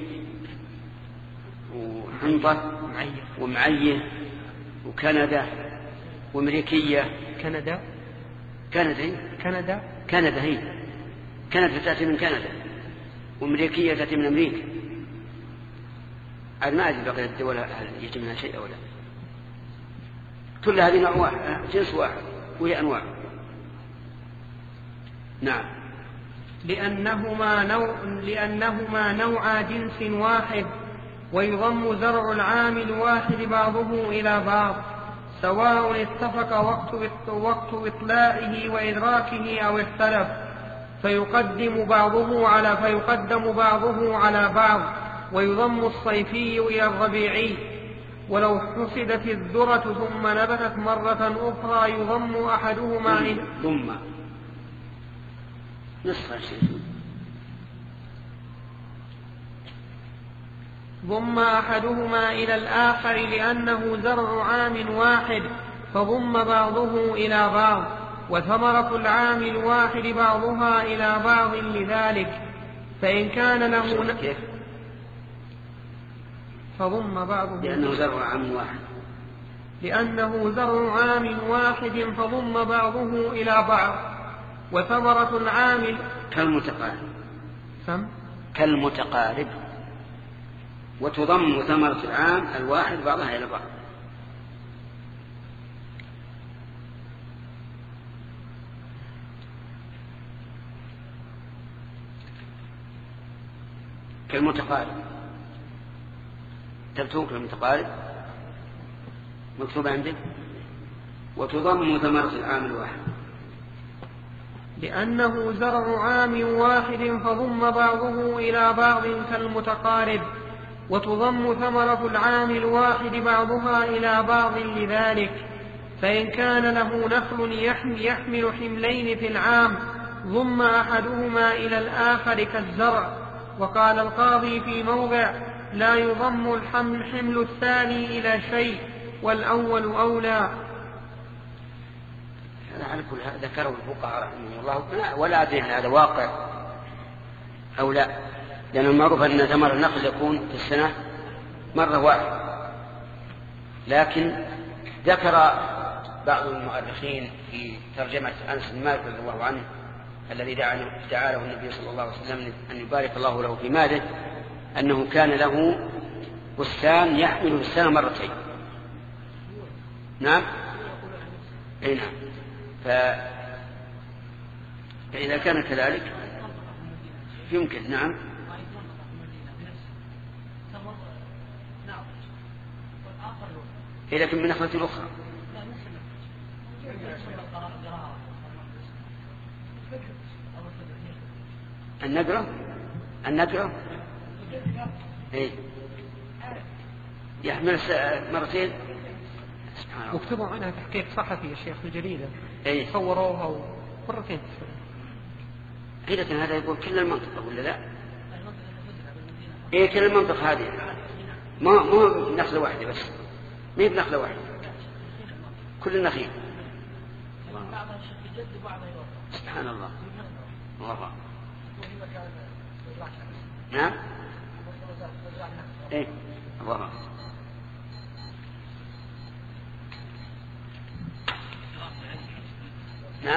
وحنطة ومعية وكندا وأمريكية. كندا كندا كندا كندا هي كندا تأتي من كندا، وأمريكية تأتي من أمريكا. عاد ما أدري بقية الدول هل يجي منها شيء أو لا. كل هذه نوع واحد جنس واحد وهي أنواع. نعم لأنهما نوع لأنهما نوع جنس واحد، ويضم زرع العامل واحد بعضه إلى بعض سواء اتفق وقت وقت إطلاعه وإدراكه أو اختلف، فيقدم بعضه على فيقدم بعضه على بعض، ويضم الصيفي إلى الربيعي. ولو حصدت الذرة ثم نبتت مرة أخرى يضم أحدهما ضم نصف الشيء. ضم أحدهما إلى الآخر لأنه زرع عام واحد فضم بعضه إلى بعض، وثمرة العام الواحد بعضها إلى بعض لذلك، فإن كان له كيف؟ فضم بعضه لأنه زرع عام واحد لأنه زرع عام واحد فضم بعضه إلى بعض، وثمرة العام كالمتقارب سم كالمتقارب وتضم ثمرة العام الواحد بعضها إلى بعض. كالمتقارب تبتوك المتقارب مكتوب عندك. وتضم ثمرة العام الواحد لأنه زرع عام واحد فضم بعضه إلى بعض كالمتقارب، وتضم ثمرة العام الواحد بعضها إلى بعض لذلك، فإن كان له نخل يحمل حملين في العام ضم أحدهما إلى الآخر كالزرع. وقال القاضي في موضع: لا يضم الحمل حمل الثاني إلى شيء والأول أولى. هذا على كل هذا ذكره الفقهاء رحمه الله، ولا أدري هل هذا واقع أو لا، لأن المعروف أن ثمر النخل يكون في السنة مرة واحدة، لكن ذكر بعض المؤرخين في ترجمة أنس بن مالك رضي الله عنه الذي دعا له النبي صلى الله عليه وسلم أن يبارك الله له في ماله، أنه كان له بستان يحمل في السنة مرتين. نعم أي نعم. ف... فإذا كان كذلك يمكن. نعم لكن من نخلة الأخرى النقرة النقرة إيه يحمل مرتين. واكتبوا عنها تحقيق صحفي يا شيخ الجريدة إيه صوروها مرتين. إيه لكن هذا يقول كل المنطقة ولا لا؟ إيه كل المنطقة هذه ما مو نخلة واحدة بس، ما هي بنخلة واحدة كل النخيل. سبحان الله. الله. نعم إيه الله. نعم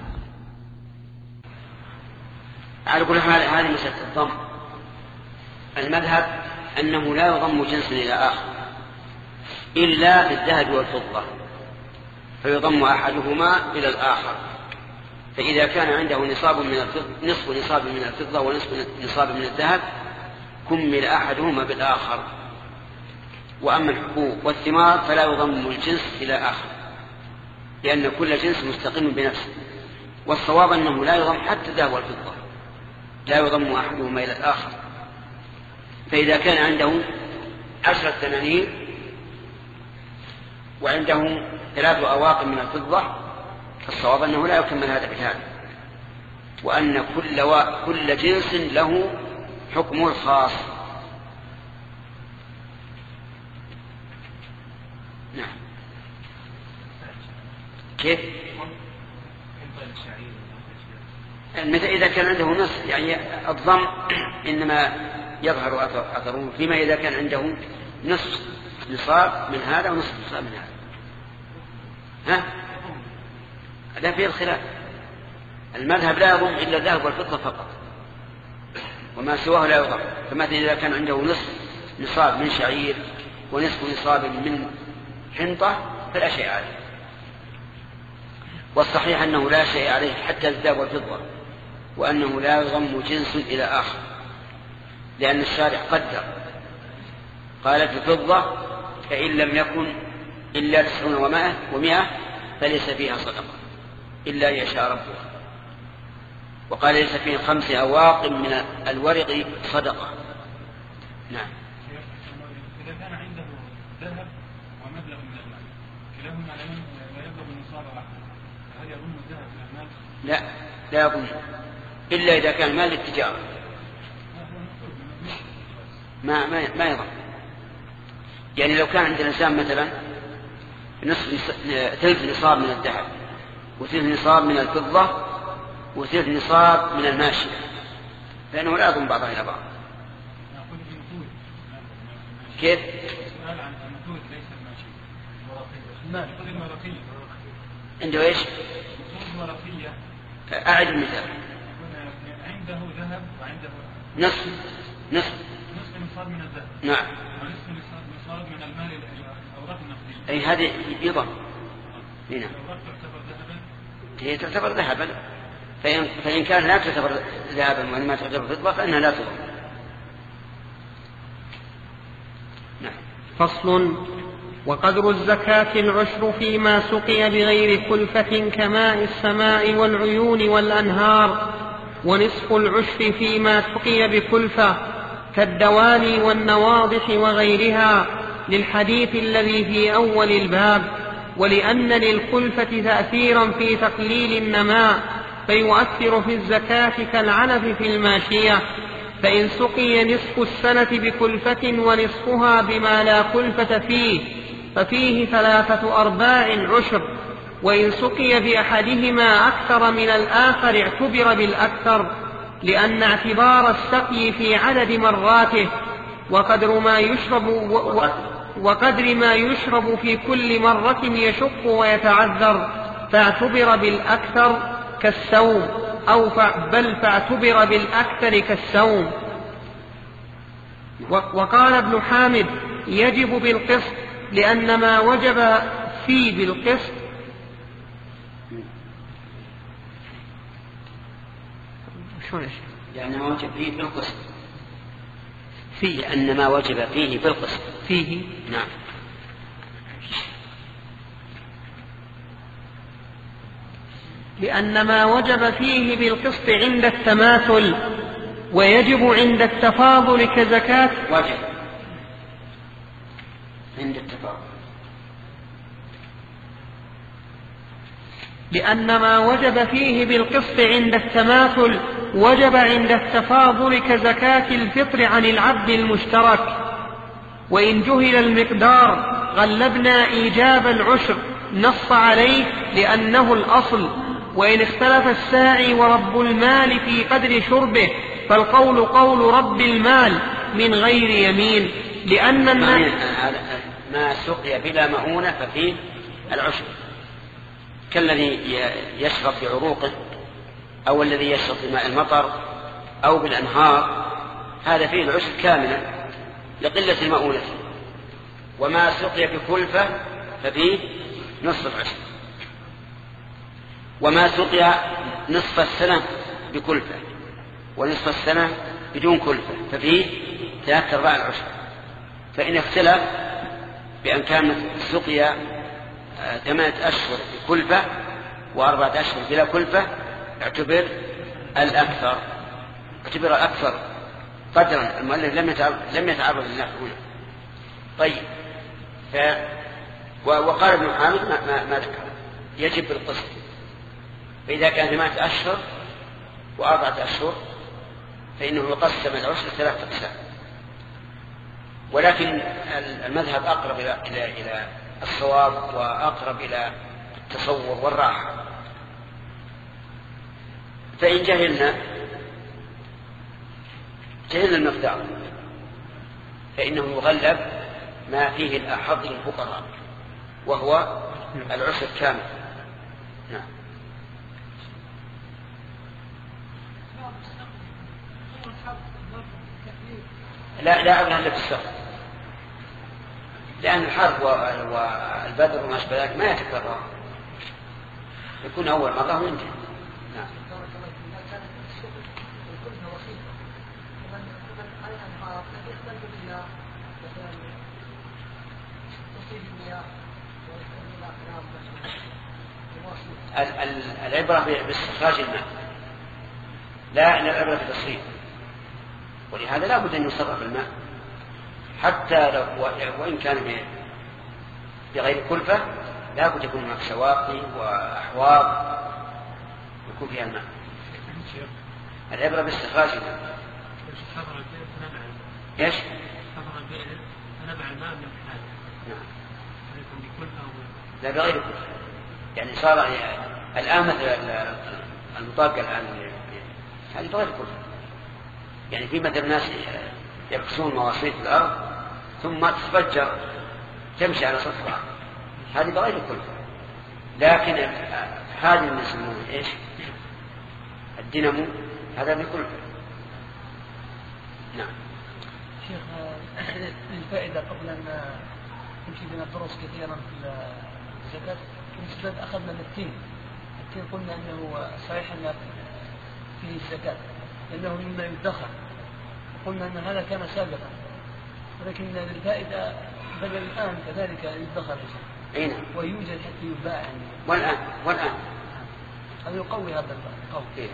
على كل حال هذه مسألة الضم. المذهب أنه لا يضم جنس إلى آخر إلا في الذهب والفضة، فيضم أحدهما إلى الآخر. فإذا كان عنده نصاب من الفضة نصف نصاب من الفضة ونصف نصاب من الذهب كمل أحدهما بالآخر. وأما الحبوب والثمار فلا يضم الجنس إلى آخر، لأن كل جنس مستقيم بنفسه. والصواب أنه لا يضم حتى الذهب والفضة، لا يضم أحدهما إلى الآخر. فإذا كان عنده عشرة تنانير وعنده ثلاث أواق من الفضة فالصواب أنه لا يكمل هذا بهذا، وأن كل, و... كل جنس له حكم الخاص. نعم كيف؟ مثل إذا كان عنده نصف يعني الضم إنما يظهر أثره، فيما إذا كان عنده نصف نصاب من هذا ونصف نصاب من هذا. ها؟ هذا فيه الخلاف. المذهب لا يضم إلا الذهب والفضة فقط، وما سواه لا يضم. فمثلا إذا كان عنده نصف نصاب من شعير ونصف نصاب من حنطة فلا شيء عليه. والصحيح أنه لا شيء عليه حتى الذهب والفضة، وأنه لا يضم جنس إلى آخر، لأن الشارع قدر قال في الفضة فإن لم يكن إلا تسعون ومائة ومائة فليس فيها صدقة إلا يشاء ربها. وقال ليس فيه خمس أواق من الورق صدقة. نعم. إذا كان عنده ذهب ومبلغ من المال كلاهما لا يبلغ النصاب واحد، هل يضم الذهب إلى المال؟ لا لا يضم، إلا إذا كان مال للتجارة ما ما ما يضر. يعني لو كان عند الإنسان مثلا نصف ثلث نصاب من الذهب وثلث نصاب من الفضة وثلث نصاب من الماشية فإنه لا يضم بعضها إلى بعض. كيف؟ عنده ايش؟ أعد المثال. عنده ذهب وعنده نصف نصف نصف نصاب من الذهب. نعم. ونصف نصاب من المال الأوراق النقدية. أي هذه يضم. هنا. الأوراق تعتبر ذهبا. هي تعتبر ذهبا فإن, فإن كان لا تعتبر ذهبا وإنما تعتبر فضة فإنها لا تضم. نعم. فصل. وقدر الزكاة العشر فيما سقي بغير كلفة كماء السماء والعيون والأنهار، ونصف العشر فيما سقي بكلفة كالدوالي والنواضح وغيرها، للحديث الذي في أول الباب، ولأن للكلفة تأثيرا في تقليل النماء فيؤثر في الزكاة كالعنف في الماشية، فإن سقي نصف السنة بكلفة ونصفها بما لا كلفة فيه ففيه ثلاثة أرباع عشر، وإن سقي بأحدهما أكثر من الآخر اعتبر بالأكثر، لأن اعتبار السقي في عدد مراته وقدر ما يشرب و... وقدر ما يشرب في كل مرة يشق ويتعذر، فاعتبر بالأكثر كالسوم أو ف... بل فاعتبر بالأكثر كالسوم. و... وقال ابن حامد يجب بالقسط، لأن ما وجب فيه بالقسط لأن ما وجب فيه بالقسط فيه لأن ما وجب فيه بالقسط فيه. نعم. لأن ما وجب فيه بالقسط عند التماثل، ويجب عند التفاضل كزكاة. واجب عند التفاضل. لأن ما وجب فيه بالقسط عند التماثل وجب عند التفاضل كزكاة الفطر عن العبد المشترك. وإن جهل المقدار غلبنا إيجاب العشر، نص عليه لأنه الأصل. وإن اختلف الساعي ورب المال في قدر شربه فالقول قول رب المال من غير يمين، لأن الناس ما سقي بلا مؤونة ففيه العشر، كالذي يشرب بعروقه أو الذي يشرب بماء المطر أو بالأنهار، هذا فيه العشر كاملا لقلة المؤونة. وما سقي بكلفة ففيه نصف العشر. وما سقي نصف السنة بكلفة ونصف السنة بدون كلفة ففيه ثلاثة أرباع العشر. فإن اختلف بأن كان سقي ثمانية أشهر بكلفة وأربعة أشهر بلا كلفة اعتبر الأكثر اعتبر الأكثر قدرا. المؤلف لم يتعرض لم يتعرض للنحو هنا. طيب. ف وقال ابن حامد ما, ما, ما ذكر يجب بالقسط. فإذا كان ثمانية أشهر وأربعة أشهر فإنه يقسم العشر ثلاثة أقسام. ولكن المذهب أقرب إلى إلى إلى الصواب وأقرب إلى التصور والراحة. فإن جهلنا جهلنا المقدار فإنه يغلب ما فيه الأحظ للفقراء وهو العشر كامل. نعم. لا لا أبنى إلا بالسقف، لأن الحرب والبدر وما أشبه ذلك ما يتكرر، يكون أول مرة وينتهي. نعم. العبرة باستخراج الماء لا العبرة بالتصريف، ولهذا لا بد أن يصرف الماء حتى لو وإن كان بغير كلفة لا بد يكون هناك سواقي وأحواض يكون فيها الماء. العبرة باستخراجها. ايش؟ نبع الماء من الحاجة. نعم. بكل أو لا بغير كل. يعني صار يعني الآن مثلا المطابقة الآن هذه بغير كل. يعني في مثل الناس يركسون مواصيل في الأرض ثم تتفجر تمشي على سطحها، هذه بغير كل. لكن هذه اللي يسمونه ايش؟ الدينامو، هذا بكل. نعم. شيخ الفائدة قبل أن نمشي بنا دروس كثيرا في الزكاة بالنسبة أخذنا التين. التين قلنا أنه صحيح أن فيه الزكاة لأنه مما يدخر، قلنا أن هذا كان سابقا، ولكن الفائدة بدل الآن كذلك يدخر أين ويوجد حتى يباع يعني. والآن والآن هذا يقوي هذا القول. إيه.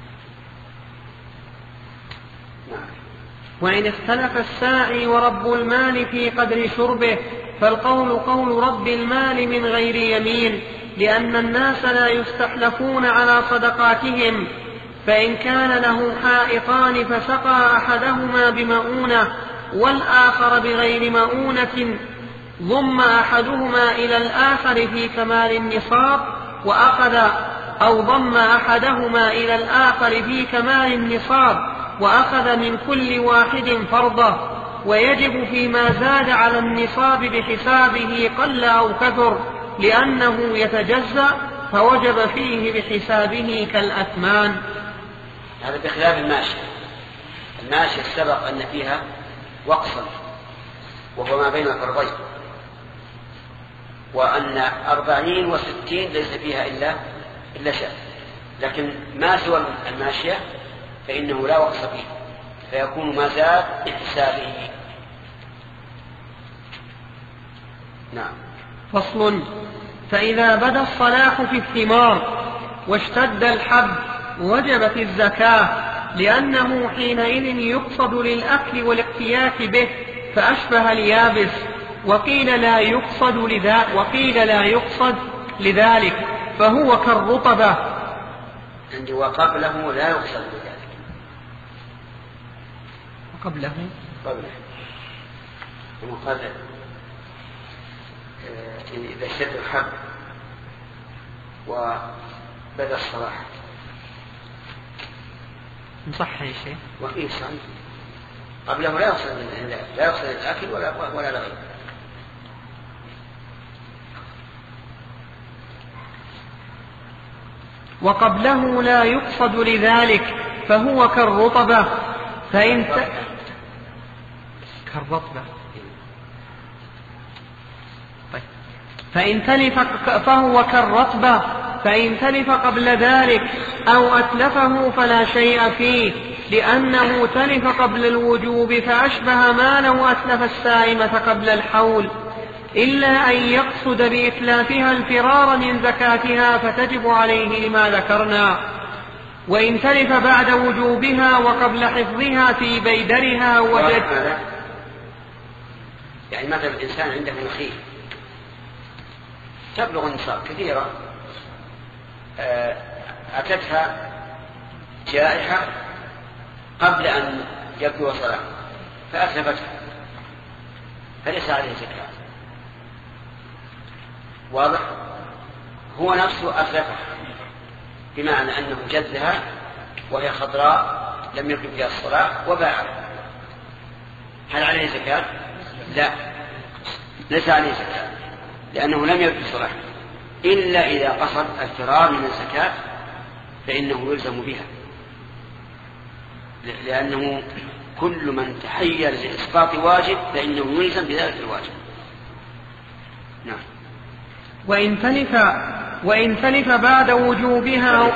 نعم. وإن اختلف الساعي ورب المال في قدر شربه فالقول قول رب المال من غير يمين، لأن الناس لا يستحلفون على صدقاتهم، فإن كان له حائطان فسقى أحدهما بمؤونة والآخر بغير مؤونة ضم أحدهما إلى الآخر في كمال النصاب وأخذ أو ضم أحدهما إلى الآخر في كمال النصاب وأخذ من كل واحد فرضه، ويجب فيما زاد على النصاب بحسابه قل أو كثر، لأنه يتجزأ فوجب فيه بحسابه كالأثمان. هذا بخلاف الماشية. الماشية سبق أن فيها وقصا وهو ما بين الفرضين، وأن أربعين وستين ليس فيها إلا إلا شاة، لكن ما سوى الماشية فإنه لا وقص فيه، فيكون ما زاد بحسابه. نعم. فصل. فإذا بدا الصلاح في الثمار واشتد الحب وجبت الزكاة، لأنه حينئذ يقصد للأكل والاقتيات به فأشبه اليابس، وقيل لا يقصد لذا وقيل لا يقصد لذلك فهو كالرطبة. عندي وقبله لا يقصد لذلك. وقبله قبله وقال إذا اشتد الحب وبدا الصلاح نصح يا شيخ. وفيه صحيح قبله لا يقصد لا يقصد الأكل ولا ولا الغير. وقبله لا يقصد لذلك فهو كالرطبة فإن ت... كالرطبة طيب. فإن تلف فهو كالرطبة فإن تلف قبل ذلك أو أتلفه فلا شيء فيه، لأنه تلف قبل الوجوب فأشبه ما لو أتلف السائمة قبل الحول، إلا أن يقصد بإتلافها الفرار من زكاتها فتجب عليه لما ذكرنا. وإن تلف بعد وجوبها وقبل حفظها في بيدرها وجد. يعني مثلا الإنسان عنده نخيل تبلغ النصاب كثيرة، أتتها جائحة قبل أن يبدو صلاة فأتلفتها فليس عليه زكاة. واضح؟ هو نفسه أتلفها بمعنى أنه جدها وهي خضراء لم يكن فيها الصلاة وباعها، هل عليه زكاة؟ لا، ليس عليه زكاة، لأنه لم يكن صلاة، إلا إذا قصد الفرار من الزكاة فإنه يلزم بها، لأنه كل من تحيل لإسقاط واجب فإنه يلزم بذلك الواجب. نعم. وإن تلف وإن تلف بعد وجوبها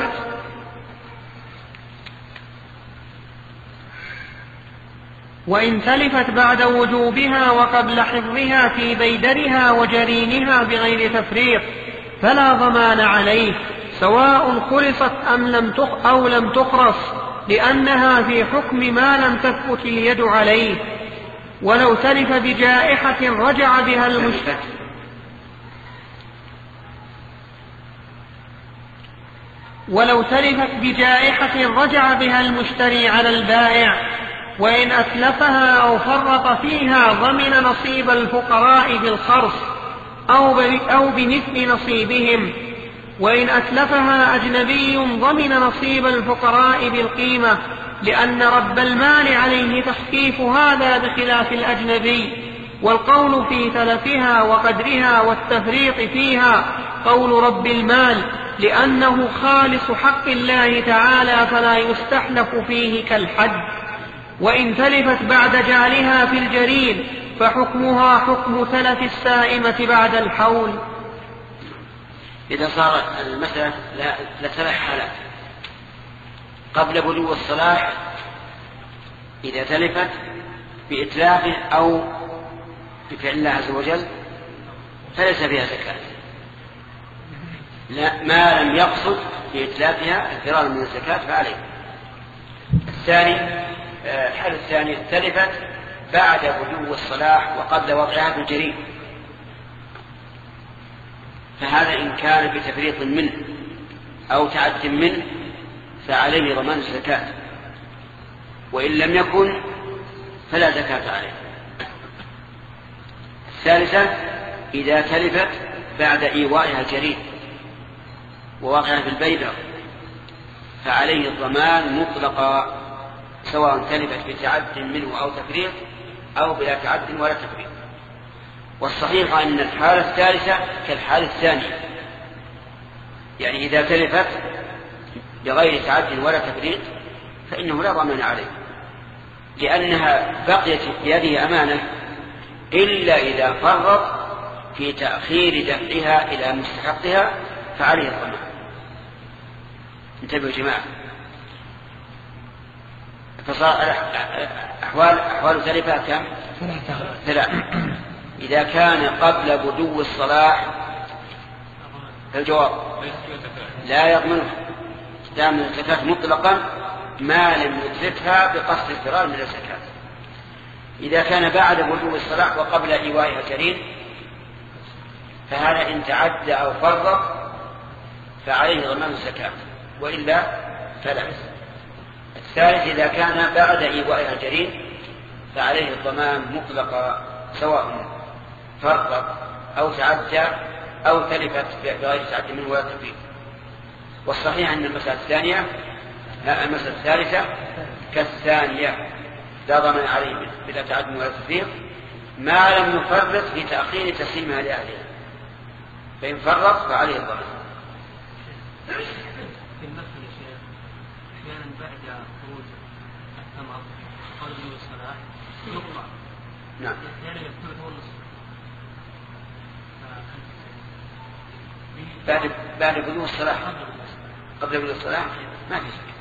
وإن تلفت بعد وجوبها وقبل حفظها في بيدرها وجرينها بغير تفريط فلا ضمان عليه، سواء خلصت أم لم تخ أو لم تخرص، لأنها في حكم ما لم تثبت اليد عليه. ولو تلف بجائحة رجع بها المشتري ولو تلفت بجائحة رجع بها المشتري على البائع، وإن أتلفها أو فرط فيها ضمن نصيب الفقراء بالخرص أو بمثل نصيبهم، وإن أتلفها أجنبي ضمن نصيب الفقراء بالقيمة، لأن رب المال عليه تخفيف هذا بخلاف الأجنبي. والقول في تلفها وقدرها والتفريط فيها قول رب المال، لأنه خالص حق الله تعالى فلا يستحلف فيه كالحد. وإن تلفت بعد جعلها في الجرين فحكمها حكم تلف السائمة بعد الحول. إذا صار المسألة لثلاث حالات: قبل بدو الصلاح إذا تلفت بإتلافه أو بفعل الله عز وجل فليس فيها زكاة، لا ما لم يقصد بإتلافها الفرار من الزكاة فعليه. الثاني الحالة الثانية تلفت بعد بدو الصلاح وقبل وضعها في الجريد، فهذا إن كان بتفريط منه أو تعد منه فعليه ضمان الزكاة، وإن لم يكن فلا زكاة عليه. الثالثة إذا تلفت بعد إيوائها الجريد ووضعها في البيدر فعليه الضمان مطلقا، سواء تلفت بتعد منه أو تفريط أو بلا تعد ولا تفريط. والصحيح أن الحالة الثالثة كالحالة الثانية، يعني إذا تلفت بغير تعد ولا تفريط فإنه لا ضمان عليه، لأنها بقيت في يده أمانة إلا إذا فرط في تأخير دفعها إلى مستحقها فعليه الضمان. انتبهوا يا جماعة، فصار أحوال أحوال تلفها كم؟ ثلاث. إذا كان قبل بدو الصلاح فالجواب لا يضمنه دام الزكاة مطلقا ما لم يتلفها بقصد الفرار من الزكاة. إذا كان بعد بدو الصلاح وقبل إيوائها جرين فهذا إن تعدى أو فرط فعليه ضمان الزكاة، وإلا فلا. الثالث إذا كان بعد إيوائها جرين فعليه الضمان مطلقا، سواء فرط أو تعدى أو تلفت بغير تعدي منه ولا تفريط. والصحيح أن المسألة الثانية المسألة الثالثة كالثانية لا ضمان عليه بلا تعدي ولا تفريط ما لم يفرط في تأخير تسليمها لأهلها، فإن فرط فعليه الضمان. في المثل يا شيخ أحيانا بعد خروج الثمر قبل الصلاة يقطع، نعم، أحيانا يكون هو النصف بعد بعد بدو الصلاة قبل بدو الصلاة ما في زكاة.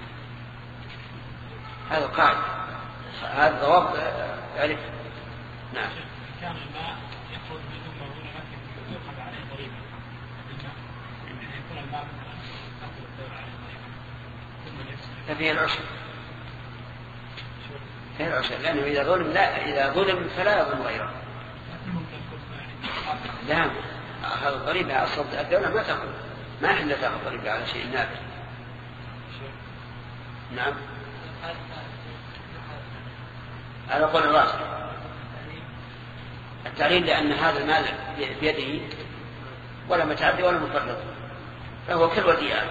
هذا قاعدة، هذا ضوابط ألف. نعم. كان الماء يخرج بدون مرونة لكن يؤخذ عليه ضريبة الماء، يكون الماء أخذ الدولة عليه ضريبة ثم ففيه العشر، فيه العشر، لأنه إذا ظلم لا إذا ظلم فلا يظلم غيره. لا أخذ الضريبة أصل الدولة ما تأخذ، ما إحنا تأخذ ضريبة على شيء نافع. نعم، هذا قول الراسخ التعليل، لأن هذا المال بيده ولا متعدي ولا مفرط، فهو كالوديعة.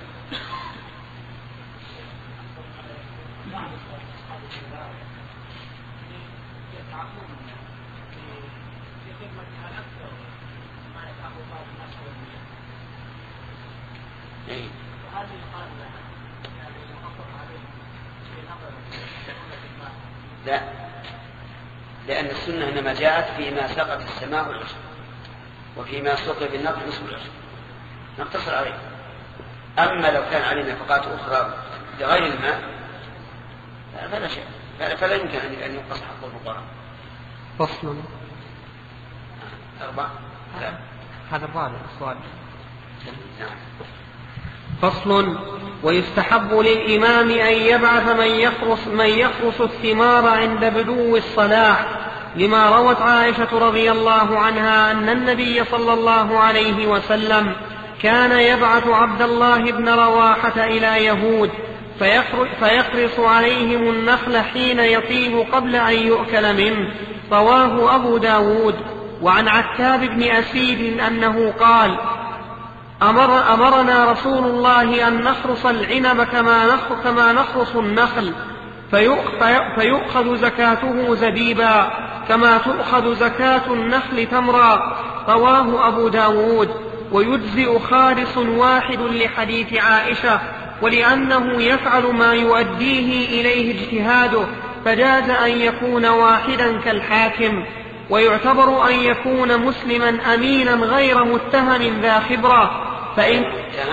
لا، لأن السنة إنما جاءت فيما سقط السماء والعشر، وفيما سقط بالنقل نصف العشر نقتصر عليه. أما لو كان علينا نفقات أخرى لغير الماء فلا شيء، فلا يمكن أن ينقص حق الفقراء. فصل أربعة. هذا الرابع السؤال. نعم. فصل: ويستحب للإمام أن يبعث من يخرص, من يخرص الثمار عند بدو الصلاح، لما روت عائشة رضي الله عنها أن النبي صلى الله عليه وسلم كان يبعث عبد الله بن رواحة إلى يهود فيقرص عليهم النخل حين يطيب قبل أن يؤكل منه. رواه أبو داود. وعن عتاب بن أسيد أنه قال: أمر أمرنا رسول الله أن نخرص العنب كما نخرص النخل، فيؤخذ زكاته زبيبا كما تؤخذ زكاة النخل تمرا. رواه أبو داود. ويجزئ خالص واحد لحديث عائشة، ولأنه يفعل ما يؤديه إليه اجتهاده فجاز أن يكون واحدا كالحاكم. ويعتبر أن يكون مسلما أمينا غير متهم ذا خبرة، فإن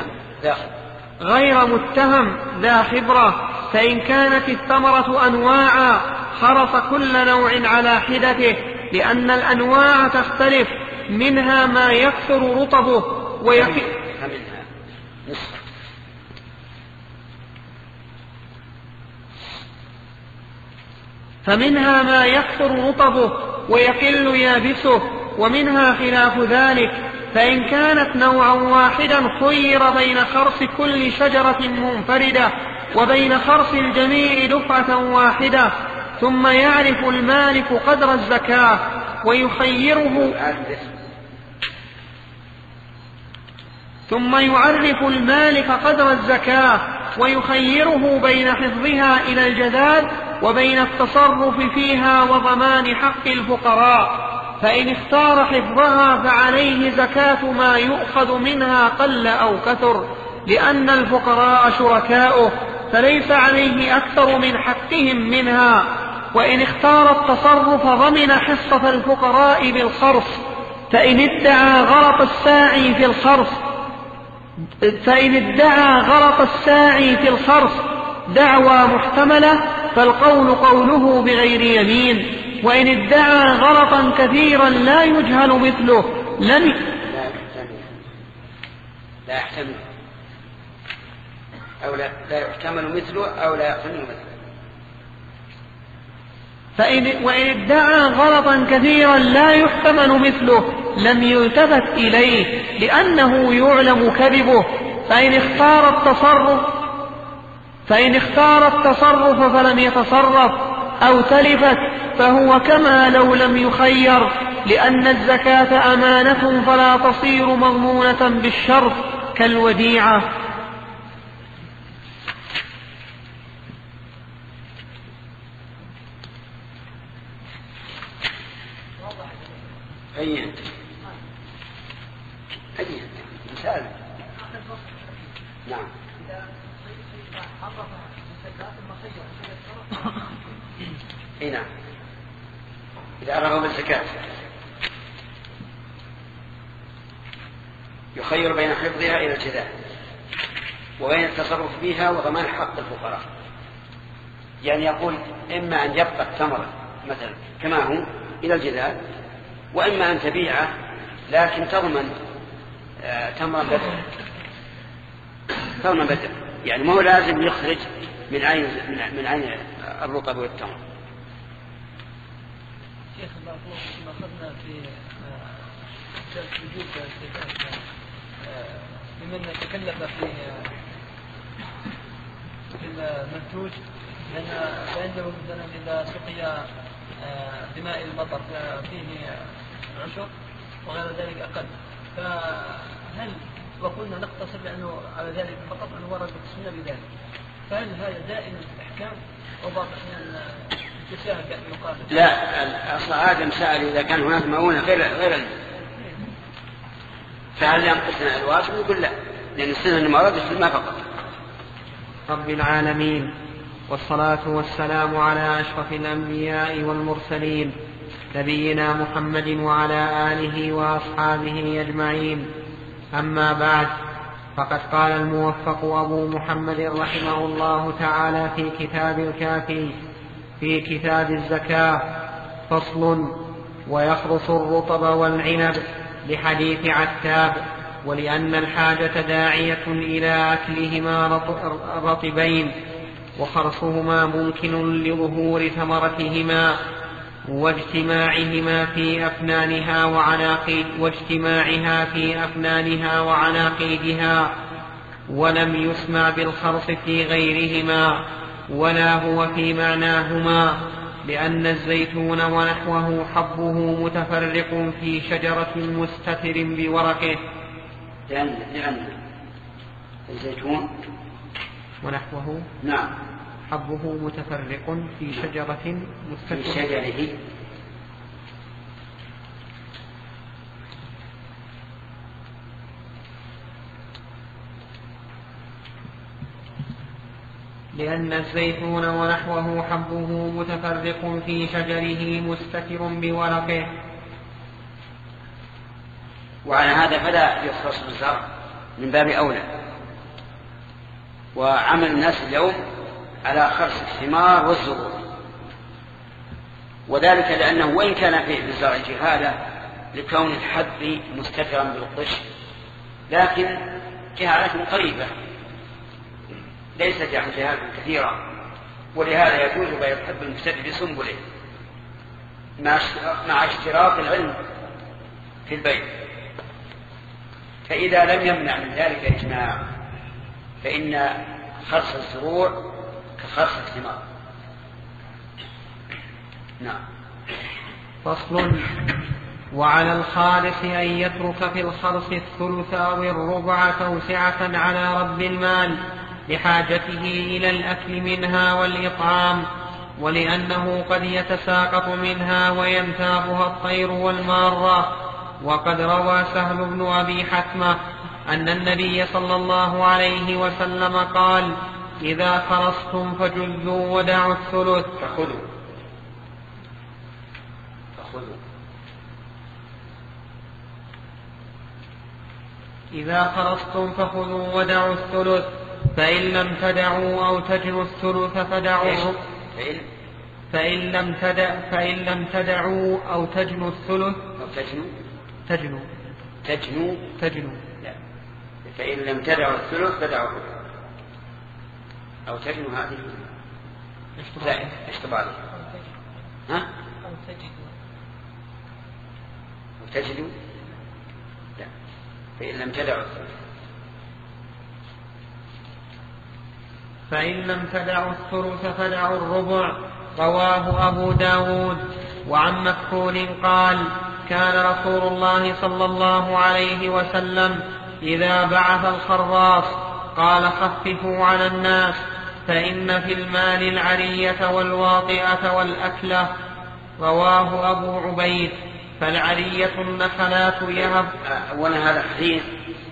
غير متهم ذا خبرة فإن كانت الثمرة أنواعا خرص كل نوع على حدته، لأن الأنواع تختلف، منها ما يكثر رطبه ويقل فمنها ما يكثر رطبه ويقل يابسه، ومنها خلاف ذلك. فإن كانت نوعا واحدا خير بين خرص كل شجرة منفردة وبين خرص الجميع دفعة واحدة، ثم يعرف المالك قدر الزكاة ويخيره ثم يعرف المالك قدر الزكاة ويخيره بين حفظها إلى الجذاذ وبين التصرف فيها وضمان حق الفقراء. فإن اختار حفظها فعليه زكاة ما يؤخذ منها قل أو كثر، لأن الفقراء شركاؤه فليس عليه أكثر من حقهم منها. وإن اختار التصرف ضمن حصة الفقراء بالخرص، فإن ادعى غلط الساعي في الخرص فإن ادعى غلط الساعي في الخرص دعوى محتملة فالقول قوله بغير يمين. وإن ادعى غلطا كثيرا لا يجهل مثله لم لا يحتمل أو لا, لا يحتمل مثله أو لا يحتمل مثله فإن وإن ادعى غلطا كثيرا لا يحتمل مثله لم يلتفت إليه، لأنه يعلم كذبه. فإن اختار التصرف فإن اختار التصرف فلم يتصرف أو تلفت فهو كما لو لم يخير، لأن الزكاة أمانة فلا تصير مضمونة بالشرط كالوديعة. أي أنت أي أنت مثال. نعم. اي نعم، إذا عرفوا بالزكاة يخير بين حفظها إلى الجزاء وبين التصرف فيها وضمان حق الفقراء. يعني يقول إما أن يبقى الثمر مثلا كما هو إلى الجزاء، وإما أن تبيعه لكن تضمن تمرا بدل تمرا بدل يعني ما هو لازم يخرج من عين من عين الرطب والتمر. شيخ الله ما أخذنا في وجود الزكاة لمن تكلف في المنتوج، لأن فإنه مثلا إذا سقي بماء المطر فيه عشر وغير ذلك أقل، فهل وقلنا نقتصر لأنه على ذلك فقط أنه ورد السنة بذلك، فهل هذا دائما الإحكام أو بعض الأحيان تساهل بأن يقال؟ لا، أصل آدم سأل إذا كان هناك مؤونة غير غير فهل ينقصنا الواجب؟ نقول لا، لأن السنة إنما وردت الماء فقط. رب العالمين، والصلاة والسلام على أشرف الأنبياء والمرسلين نبينا محمد وعلى آله وأصحابه أجمعين. أما بعد، فقد قال الموفق أبو محمد رحمه الله تعالى في كتاب الكافي في كتاب الزكاة: فصل: ويخرص الرطب والعنب، لحديث عتاب، ولأن الحاجة داعية إلى أكلهما رطبين، وخرصهما ممكن لظهور ثمرتهما، واجتماعهما في أفنانها وعناقيد واجتماعها في أفنانها وعناقيدها، ولم يسمع بالخرص في غيرهما ولا هو في معناهما، لأن الزيتون ونحوه حبه متفرق في شجرة مستتر بورقه. لأن, لأن الزيتون ونحوه نعم حبه متفرق في شجرة مستتر في شجره لأن الزيتون ونحوه حبه متفرق في شجره مستتر بورقه. وعلى هذا فلا يختص بالزرع من باب أولى. وعمل الناس اليوم على خرص الثمار والزروع، وذلك لأنه وإن كان في الزرع جهالة لكون الحب مستترا بالقش، لكن جهالة قريبة ليست جهالة كثيرة، ولهذا يجوز بيع الحب المستتر بسنبله مع اشتراط العلم في البيع. فإذا لم يمنع من ذلك إجماع فإن خرص الزروع كخرص الثمار. نعم. فصل. وعلى الخالص أن يترك في الخرص الثلث أو الربع توسعة على رب المال لحاجته إلى الأكل منها والإطعام، ولأنه قد يتساقط منها وينتابها الطير والمارة. وقد روى سهل بن أبي حتمة أن النبي صلى الله عليه وسلم قال: إذا خرصتم فجذوا ودعوا الثلث. فخذوا فخذوا إذا خرصتم فخذوا ودعوا الثلث، فإن لم تدعوا أو تجنوا الثلث فدعوا فإن لم تدع فإن لم تدعوا أو تجنوا الثلث أو تجنوا تجنوا تجنوا تجنوا لا. فإن لم تدعوا الثلث فدعوا أو تجنوا هذه لا اشتباه ها أو تجدوا أو تجدوا لا. فإن لم تدعوا الثلث فإن لم تدعوا الثلث فدعوا الربع. رواه أبو داود. وعن مكحول قال: كان رسول الله صلى الله عليه وسلم إذا بعث الخراص قال: خففوا على الناس، فإن في المال العرية والواطئة والأكلة. رواه أبو عبيد. فالعرية النخلات يهب. أولا هذا الحديث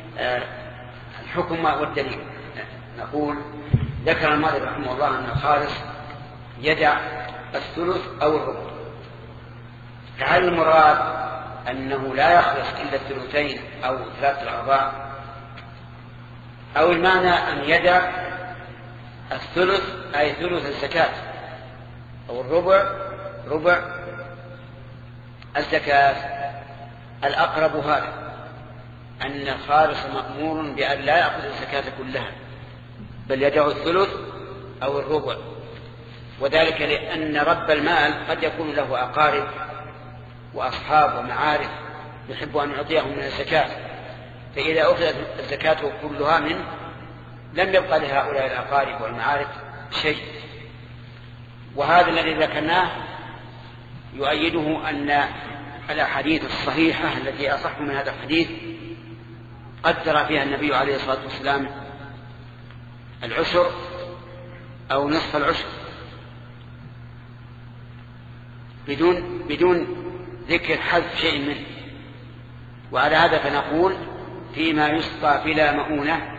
الحكم والدليل. نقول ذكر المالك رحمه الله أن الخالص يدع الثلث أو الربع، فهل المراد أنه لا يخلص إلا الثلثين أو ثلاثة الأرباع، أو المعنى أن يدع الثلث أي ثلث الزكاة أو الربع ربع الزكاة؟ الأقرب هذا أن الخالص مأمور بأن لا يأخذ الزكاة كلها، بل يدع الثلث أو الربع، وذلك لأن رب المال قد يكون له أقارب وأصحاب ومعارف يحب أن يعطيهم من الزكاة، فإذا أخذت الزكاة كلها منه لم يبقى لهؤلاء الأقارب والمعارف شيء. وهذا الذي ذكرناه يؤيده أن الأحاديث الصحيحة التي أصح من هذا الحديث قدر فيها النبي عليه الصلاة والسلام العشر أو نصف العشر بدون بدون ذكر حذف شيء منه. وعلى هذا فنقول فيما يسقى بلا مؤونة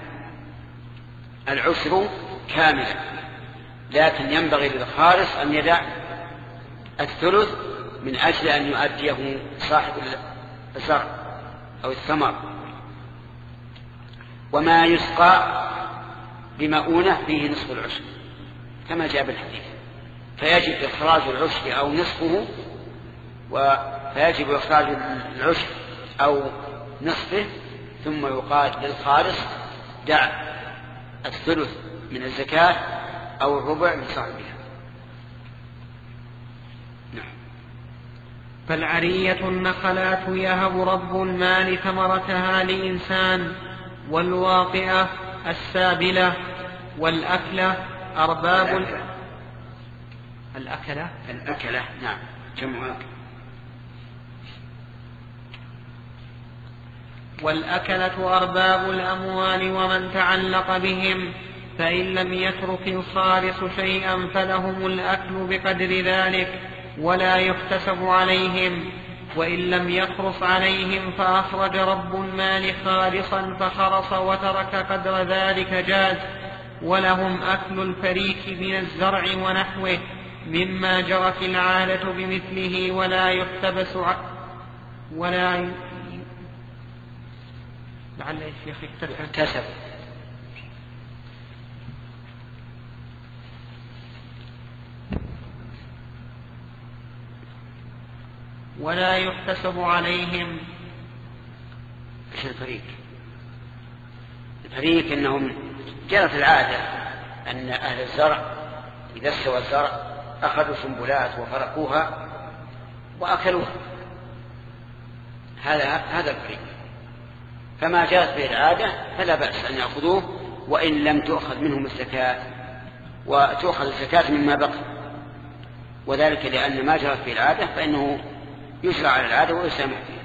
العشر كاملا، لكن ينبغي للخالص أن يدع الثلث من أجل أن يؤديه صاحب الزرع أو الثمر. وما يسقى بمؤونة فيه نصف العشر كما جاء بالحديث، فيجب إخراج العشر أو نصفه، فيجب إخراج العشر أو نصفه، ثم يقال للخالص دع الثلث من الزكاة أو الربع من صاحبها. نعم. فالعرية النخلات يهب رب المال ثمرتها لإنسان، والواطئة السابلة، والأكلة أرباب الأكلة الأكلة نعم جمع. والأكلة أرباب الأموال ومن تعلق بهم، فإن لم يترك الخالص شيئا فلهم الأكل بقدر ذلك ولا يحتسب عليهم، وإن لم يخرص عليهم فأخرج رب المال خالصا فخرص وترك قدر ذلك جاز، ولهم أكل الفريك من الزرع ونحوه مما جرت العادة بمثله ولا يحتبس ولا ي... لعل الشيخ اكتسب ولا يحتسب عليهم. ايش الفريق؟ الفريق انهم جرت العادة ان اهل الزرع اذا استوى الزرع اخذوا سنبلات وفرقوها واكلوها، هذا هذا الفريق، فما جرت به العادة فلا بأس ان يأخذوه وان لم تؤخذ منهم الزكاة، وتؤخذ الزكاة مما بقي، وذلك لان ما جرت به العادة فانه يشرع على العادة ويسامح فيها.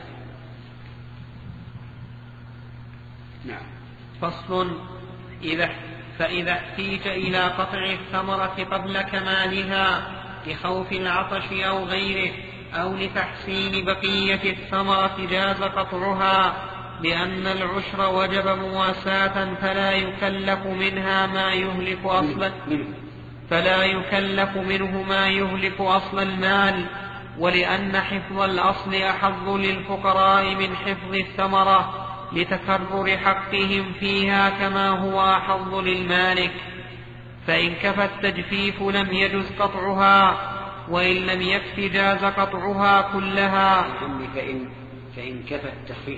نعم. فصل. إذا فإذا احتيج إلى قطع الثمرة قبل كمالها لخوف العطش أو غيره أو لتحسين بقية الثمرة جاز قطعها، لأن العشر وجب مواساة فلا يكلف منها ما يهلك أصلا فلا يكلف منه ما يهلك أصل المال، ولأن حفظ الأصل أحظ للفقراء من حفظ الثمرة لتكرر حقهم فيها كما هو أحظ للمالك. فإن كفى التجفيف لم يجز قطعها، وإن لم يكف جاز قطعها كلها. فإن, فإن كفى التخفيف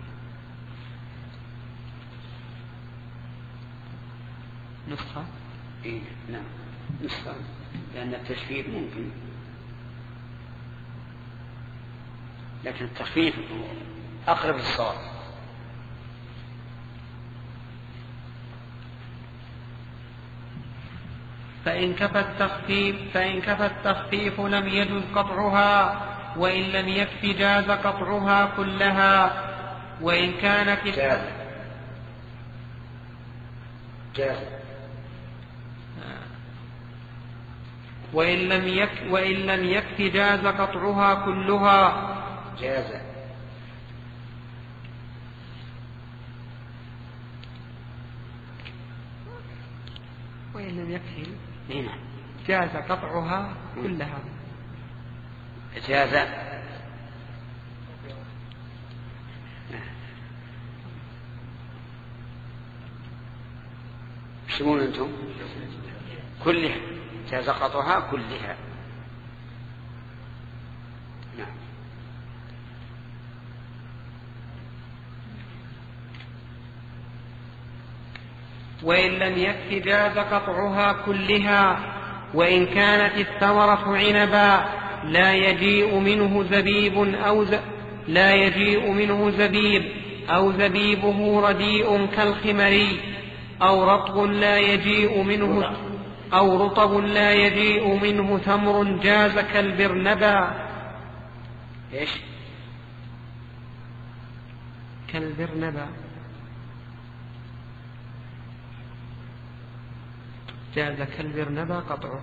نسخة إيه؟ نعم نسخة، لأن التجفيف ممكن، لكن التخفيف أقرب للصواب. فإن كفى التخفيف فإن كفى التخفيف لم يجز قطعها، وإن لم يكف جاز قطعها كلها. وإن كانت جاز جاز وإن لم يك وإن لم يكف جاز قطعها كلها. جاز وإن لم يكف هنا جاز قطعها كلها. جاز شمون أنتم كلها، جاز قطعها كلها. نعم. وإن لم يكف جاز قطعها كلها. وإن كانت الثمرة عنبا لا يجيء منه زبيب أو ز... لا يجيء منه زبيب أو زبيبه رديء كالخمري، أو رطب لا يجيء منه أو رطب لا يجيء منه تمر جاز كالبرنبا. إيش؟ كالبرنبا جاز كالبرنبا قطعه.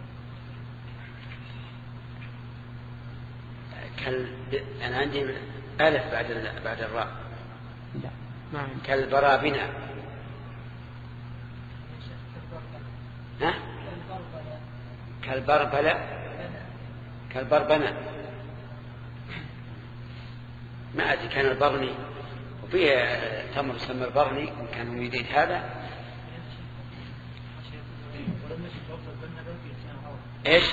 كال... أنا عندي ألف بعد ال... بعد الراء. لا ما كالبرابنة. ها؟ كالبربلة كالبربنة ما أدري، كان البرني وفيه تمر يسمى البرني وكان يريد هذا. ايش؟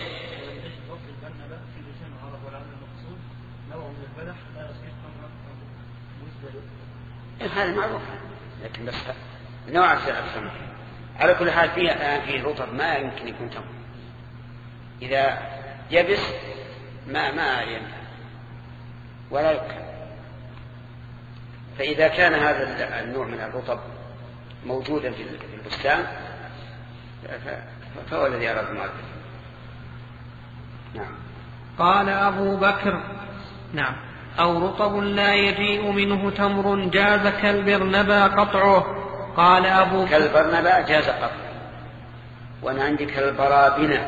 هذا معروف، لكن بس نوع السمك على كل حال فيه فيه رطب ما يمكن يكون تمر، إذا يبس ما ما ينفع. ولا يؤكل. فإذا كان هذا النوع من الرطب موجودا في البستان فهو الذي أراد المؤلف. نعم. قال أبو بكر: نعم. أو رطب لا يجيء منه تمر جاز كالبرنبا قطعه. قال أبو بكر: كالبرنبا جاز قطعه، وأنا عندي كالبرابنة.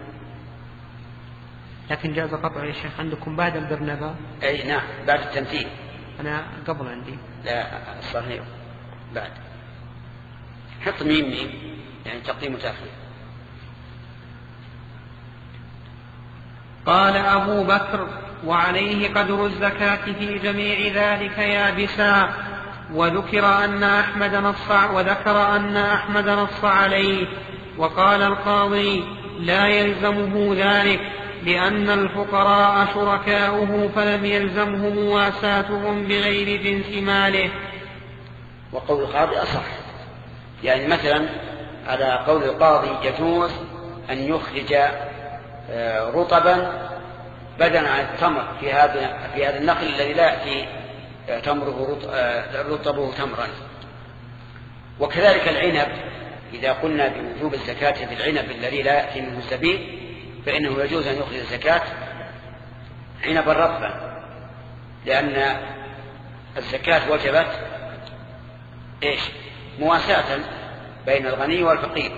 لكن جاز قطعه يا شيخ عندكم بعد البرنبا؟ أي نعم، بعد التمثيل. أنا قبل عندي. لا صحيح بعد. حط ميم ميم يعني تقديم وتأخير. قال أبو بكر: وعليه قدر الزكاة في جميع ذلك يابسا. وذكر أن أحمد نص وذكر أن أحمد نص عليه. وقال القاضي: لا يلزمه ذلك لأن الفقراء شركاؤه فلم يلزمه مواساتهم بغير جنس ماله. وقول القاضي أصح، يعني مثلا على قول القاضي يجوز أن يخرج رطبا بدلا عن التمر في هذا في هذا النخل الذي لا يأتي تمره رطبه تمرا. وكذلك العنب، إذا قلنا بوجوب الزكاة في العنب الذي لا يأتي منه الزبيب فإنه يجوز أن يخرج الزكاة عنبا رطبا، لأن الزكاة وجبت إيش؟ مواساة بين الغني والفقير.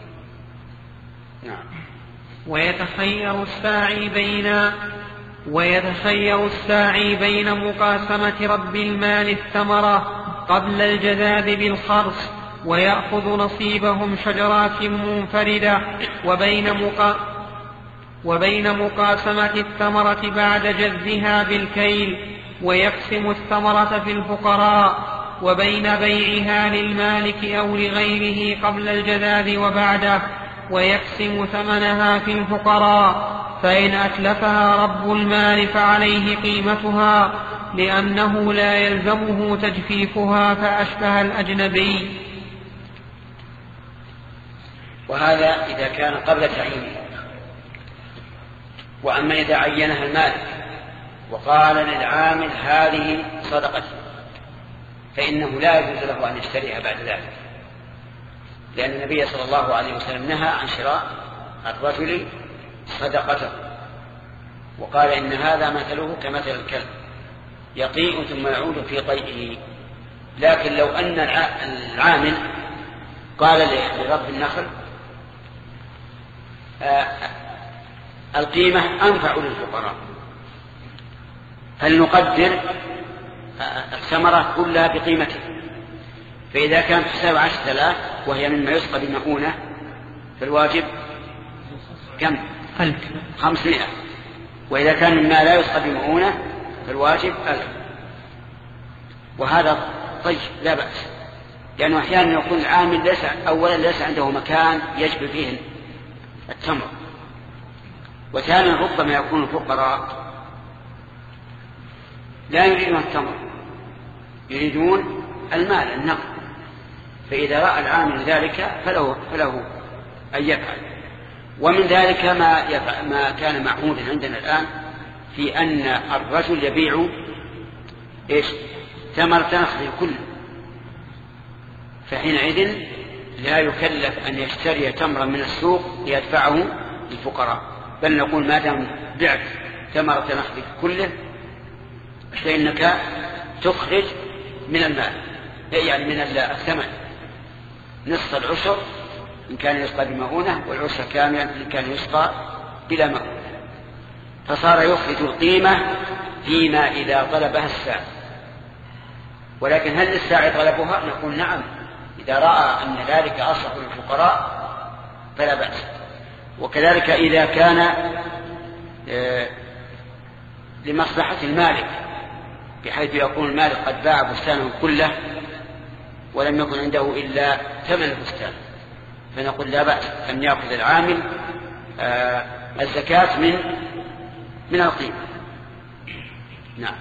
نعم. ويتخير الساعي بين ويتخير الساعي بين مقاسمة رب المال الثمرة قبل الجذاذ بالخرص ويأخذ نصيبهم شجرات منفردة وبين مقا وبين مقاسمة الثمرة بعد جذها بالكيل ويقسم الثمرة في الفقراء، وبين بيعها للمالك أو لغيره قبل الجذاذ وبعده ويقسم ثمنها في الفقراء، فإن أتلفها رب المال فعليه قيمتها لأنه لا يلزمه تجفيفها فأشبه الأجنبي. وهذا إذا كان قبل تعيينه. وأما إذا عينها المالك وقال للعامل هذه صدقتي فإنه لا يجوز له أن يشتريها بعد ذلك، لأن النبي صلى الله عليه وسلم نهى عن شراء الرجل صدقته، وقال إن هذا مثله كمثل الكلب يقيء ثم يعود في قيئه. لكن لو أن العامل قال لرب النخل القيمة أنفع للفقراء فلنقدر الثمرة كلها بقيمته، فإذا كانت تساوي عشرة آلاف وهي مما يسقى بمؤونة فالواجب كم؟ خمسمائة. وإذا كان مما لا يسقى بمؤونة فالواجب ألف. وهذا طيب لا بأس، لأنه أحيانا يكون العامل ليس أولا ليس عنده مكان يجب فيه التمر، وثانيا ربما يكون الفقراء لا يريدون التمر، يريدون المال النقد، فإذا رأى العامل ذلك فله, فله أن يفعل. ومن ذلك ما, ما كان معهودا عندنا الآن في أن الرجل يبيع إيش؟ ثمرة نخله كله، فحينئذ لا يكلف أن يشتري تمرا من السوق ليدفعه للفقراء، بل نقول ما دام بعت ثمرة نخلك كله فإنك تخرج من المال، يعني من الثمن نصف العشر إن كان يسقى بمؤونة والعشر كامل إن كان يسقى بلا مؤونة. فصار يخرج القيمة فيما إذا طلبها الساعي. ولكن هل الساعي طلبها؟ نقول نعم، إذا رأى أن ذلك أصلح للفقراء فلا بأس. وكذلك إذا كان لمصلحة المالك بحيث يكون المالك قد باع بستانه كله ولم يكن عنده إلا ثمن البستان، فنقول لا بأس أن يأخذ العامل الزكاة من من القيمة. نعم.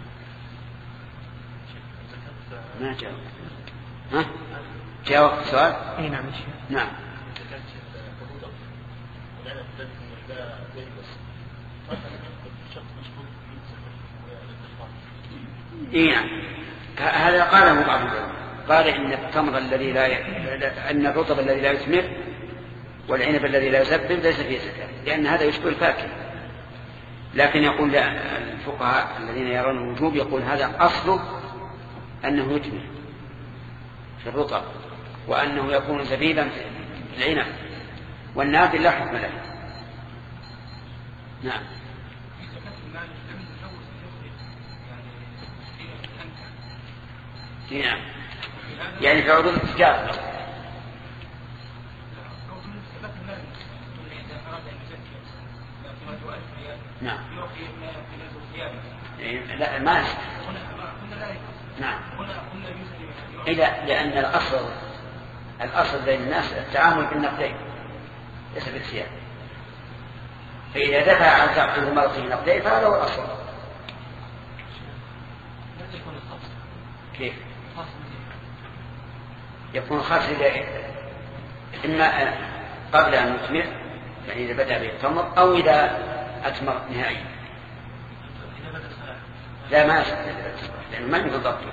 ما جاوب. ها؟ جاوب سؤال؟ أي نعم. نعم. إيه هذا قاله بعض العلماء، قال إن التمر الذي لا ي... أن الرطب الذي لا يثمر والعنب الذي لا يسبب ليس فيه زكاة، لأن هذا يشبه الفاكهة. لكن يقول لا، الفقهاء الذين يرون الوجوب يقول هذا أصله أنه يثمر في الرطب، وأنه يكون زبيبا في العنب، والنافل لا حكم له. نعم. نعم يعني في عروض التجارة. نعم لا ما يصح. نعم إذا لأن الأصل الأصل بين الناس التعامل بالنقدين ليس بالسياق، فإذا دفع عنه مرته نقدين فهذا هو الأصل. كيف يكون خاص إذا إما قبل أن يثمر يعني إذا بدأ به التمر أو إذا أثمر نهائيا؟ لا ما يصح لأنه ما يمكن ضبطه.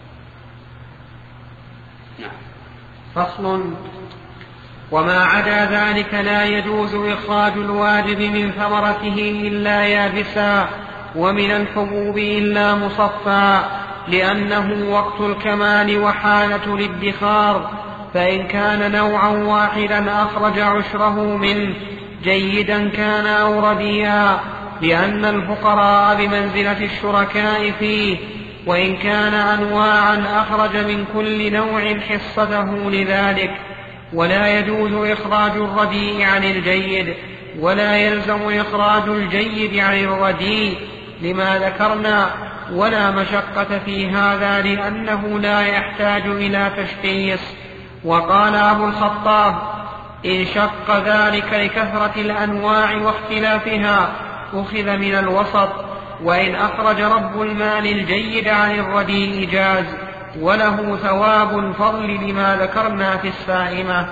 نعم. فصل. وما عدا ذلك لا يجوز إخراج الواجب من ثمرته إلا يابسا، ومن الحبوب إلا مصفى، لأنه وقت الكمال وحالة الادخار، فإن كان نوعا واحدا أخرج عشره منه جيدا كان أو رديا، لأن الفقراء بمنزلة الشركاء فيه، وإن كان أنواعا أخرج من كل نوع حصته لذلك. ولا يجوز إخراج الرديء عن الجيد، ولا يلزم إخراج الجيد عن الرديء لما ذكرنا، ولا مشقة في هذا لأنه لا يحتاج إلى تشخيص. وقال أبو الخطاب: إن شق ذلك لكثرة الأنواع واختلافها أخذ من الوسط، وإن أخرج رب المال الجيد عن الرديء جاز، وله ثواب الفضل لما ذكرنا في السائمة.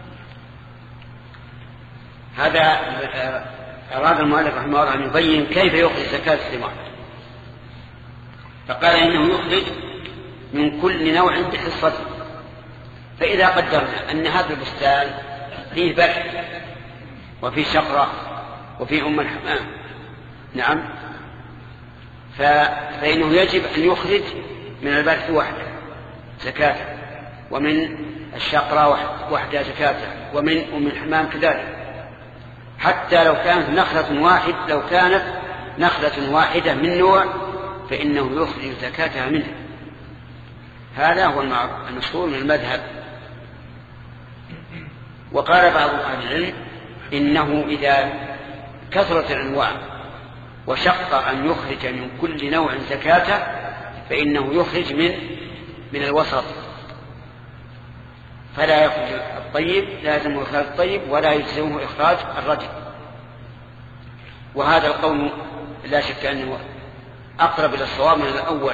هذا أراد المؤلف رحمه الله أن يبين كيف يخرج زكاة الثمار، فقال إنه يخرج من كل نوع بحصته. فإذا قدرنا أن هذا البستان فيه بلح وفيه شقرة وفيه أم الحمام، نعم، فإنه يجب أن يخرج من البلح وحده زكاة، ومن الشقرة وحده زكاة، ومن أم الحمام كذلك، حتى لو كانت نخلة واحد لو كانت نخلة واحدة من نوع فإنه يخرج زكاتها منها. هذا هو المشهور من المذهب. وقال بعض أهل العلم إنه إذا كثرت الأنواع وشق أن يخرج من كل نوع زكاة فإنه يخرج من من الوسط، فلا يخرج الطيب، لا يلزمه إخراج الطيب ولا يلزمه إخراج الردي. وهذا القول لا شك أنه أقرب إلى الصواب من الأول.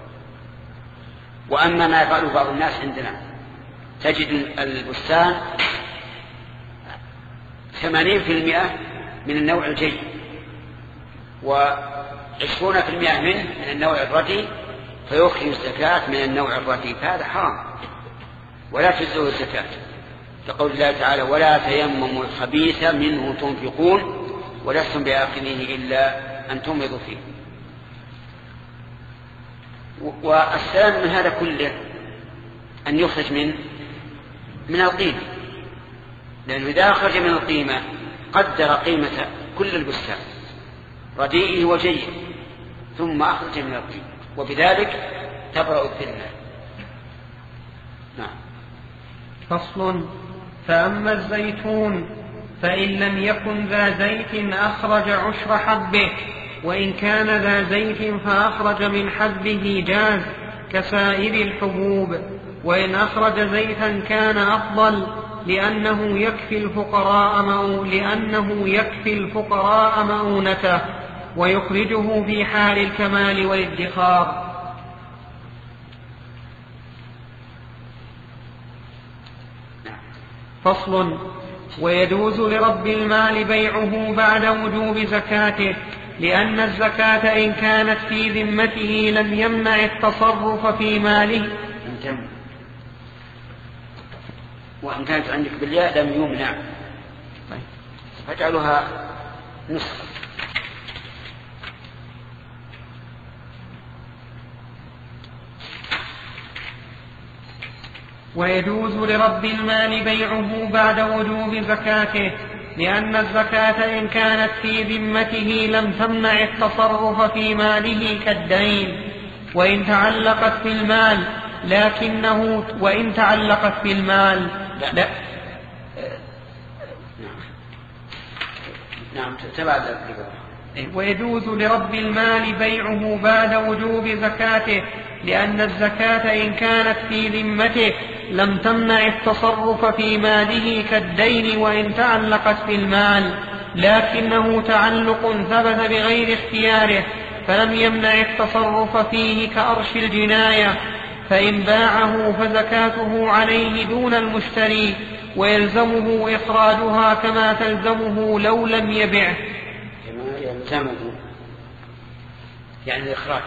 وأما ما يفعله بعض الناس عندنا، تجد البستان ثمانين في المئة من النوع الجيد وعشرون في المئة منه من النوع الردي، فيخرج الزكاة من النوع الردي، فهذا حرام ولا تجزئه الزكاة، لقول الله تعالى: ولا تيمموا الخبيث منه تنفقون ولستم بآخذه إلا أن تمضوا فيه. والسلام من هذا كله أن يخرج من من القيمة، لأنه إذا أخرج من القيمة قدر قيمة كل البستان رديئه وجيد ثم أخرج من القيمة، وبذلك تبرأ الذمة. نعم. فصل. فأما الزيتون فإن لم يكن ذا زيت أخرج عشر حبه، وإن كان ذا زيت فأخرج من حبه جاز كسائر الحبوب، وإن أخرج زيتا كان أفضل لأنه يكفي الفقراء مؤ... لأنه يكفي الفقراء مؤونته، ويخرجه في حال الكمال والادخار. نعم. فصل. ويجوز لرب المال بيعه بعد وجوب زكاته، لأن الزكاة إن كانت في ذمته لم يمنع التصرف في ماله. وإن كانت عندك بالياء لم يمنع، فاجعلها نسخة. ويجوز لرب المال بيعه بعد وجوب زكاته، لأن الزكاة إن كانت في ذمته لم تمنع التصرف في ماله كالدين، وإن تعلقت في المال لكنه وإن تعلقت في المال لا, لا. نعم تبع ذلك. ويجوز لرب المال بيعه بعد وجوب زكاته، لأن الزكاة إن كانت في ذمته لم تمنع التصرف في ماله كالدين، وإن تعلقت في المال لكنه تعلق ثبت بغير اختياره فلم يمنع التصرف فيه كأرش الجناية، فإن باعه فزكاته عليه دون المشتري، ويلزمه إخراجها كما تلزمه لو لم يبعه. كما يلزمه يعني الإخراج.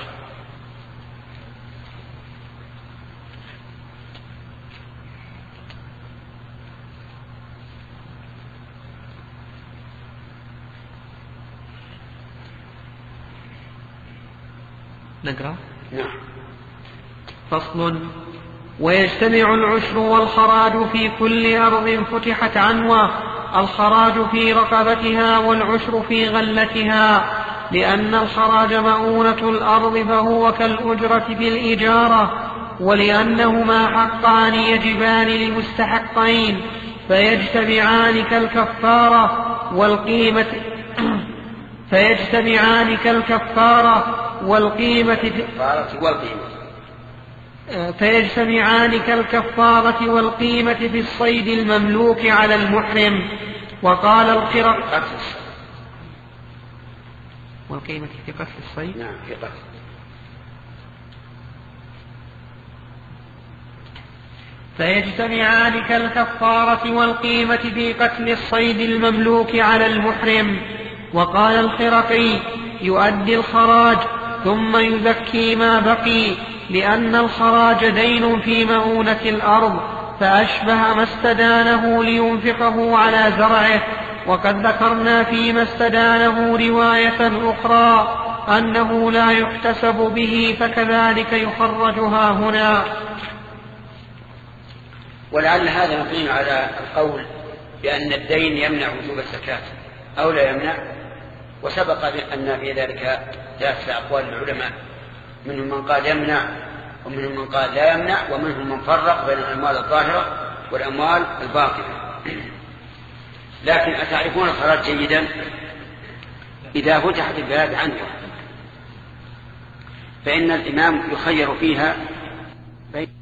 نقرأ. نعم. فصل. ويجتمع العشر والخراج في كل أرض فتحت عنوة، الخراج في رقبتها والعشر في غلتها، لأن الخراج مؤونة الأرض فهو كالأجرة في الإجارة، ولأنهما حقان يجبان لمستحقين فيجتمعان كالكفارة والقيمة فيجتمعان كالكفارة والقيمة فيجتمعان كالكفارة والقيمة في الصيد المملوك على المحرم. وقال القرق والقيمة في قتل الصيد. نعم في قتل. فيجتمعان كالكفارة والقيمة في قتل الصيد المملوك على المحرم. وقال الخرقي يؤدي الخراج ثم يزكي ما بقي، لأن الخراج دين في مؤونة الأرض فأشبه ما استدانه لينفقه على زرعه. وقد ذكرنا فيما استدانه رواية أخرى أنه لا يحتسب به، فكذلك يخرجها هنا. ولعل هذا مبني على القول بأن الدين يمنع وجوب الزكاة أو لا يمنع، وسبق أن في ذلك ثلاثة أقوال العلماء، منهم من قال يمنع ومنهم من قال لا يمنع ومنهم من فرق بين الأموال الظاهرة والأموال الباطنة. لكن أتعرفون الخراج جيدا؟ إذا فتحت البلاد عنده فإن الإمام يخير فيها بين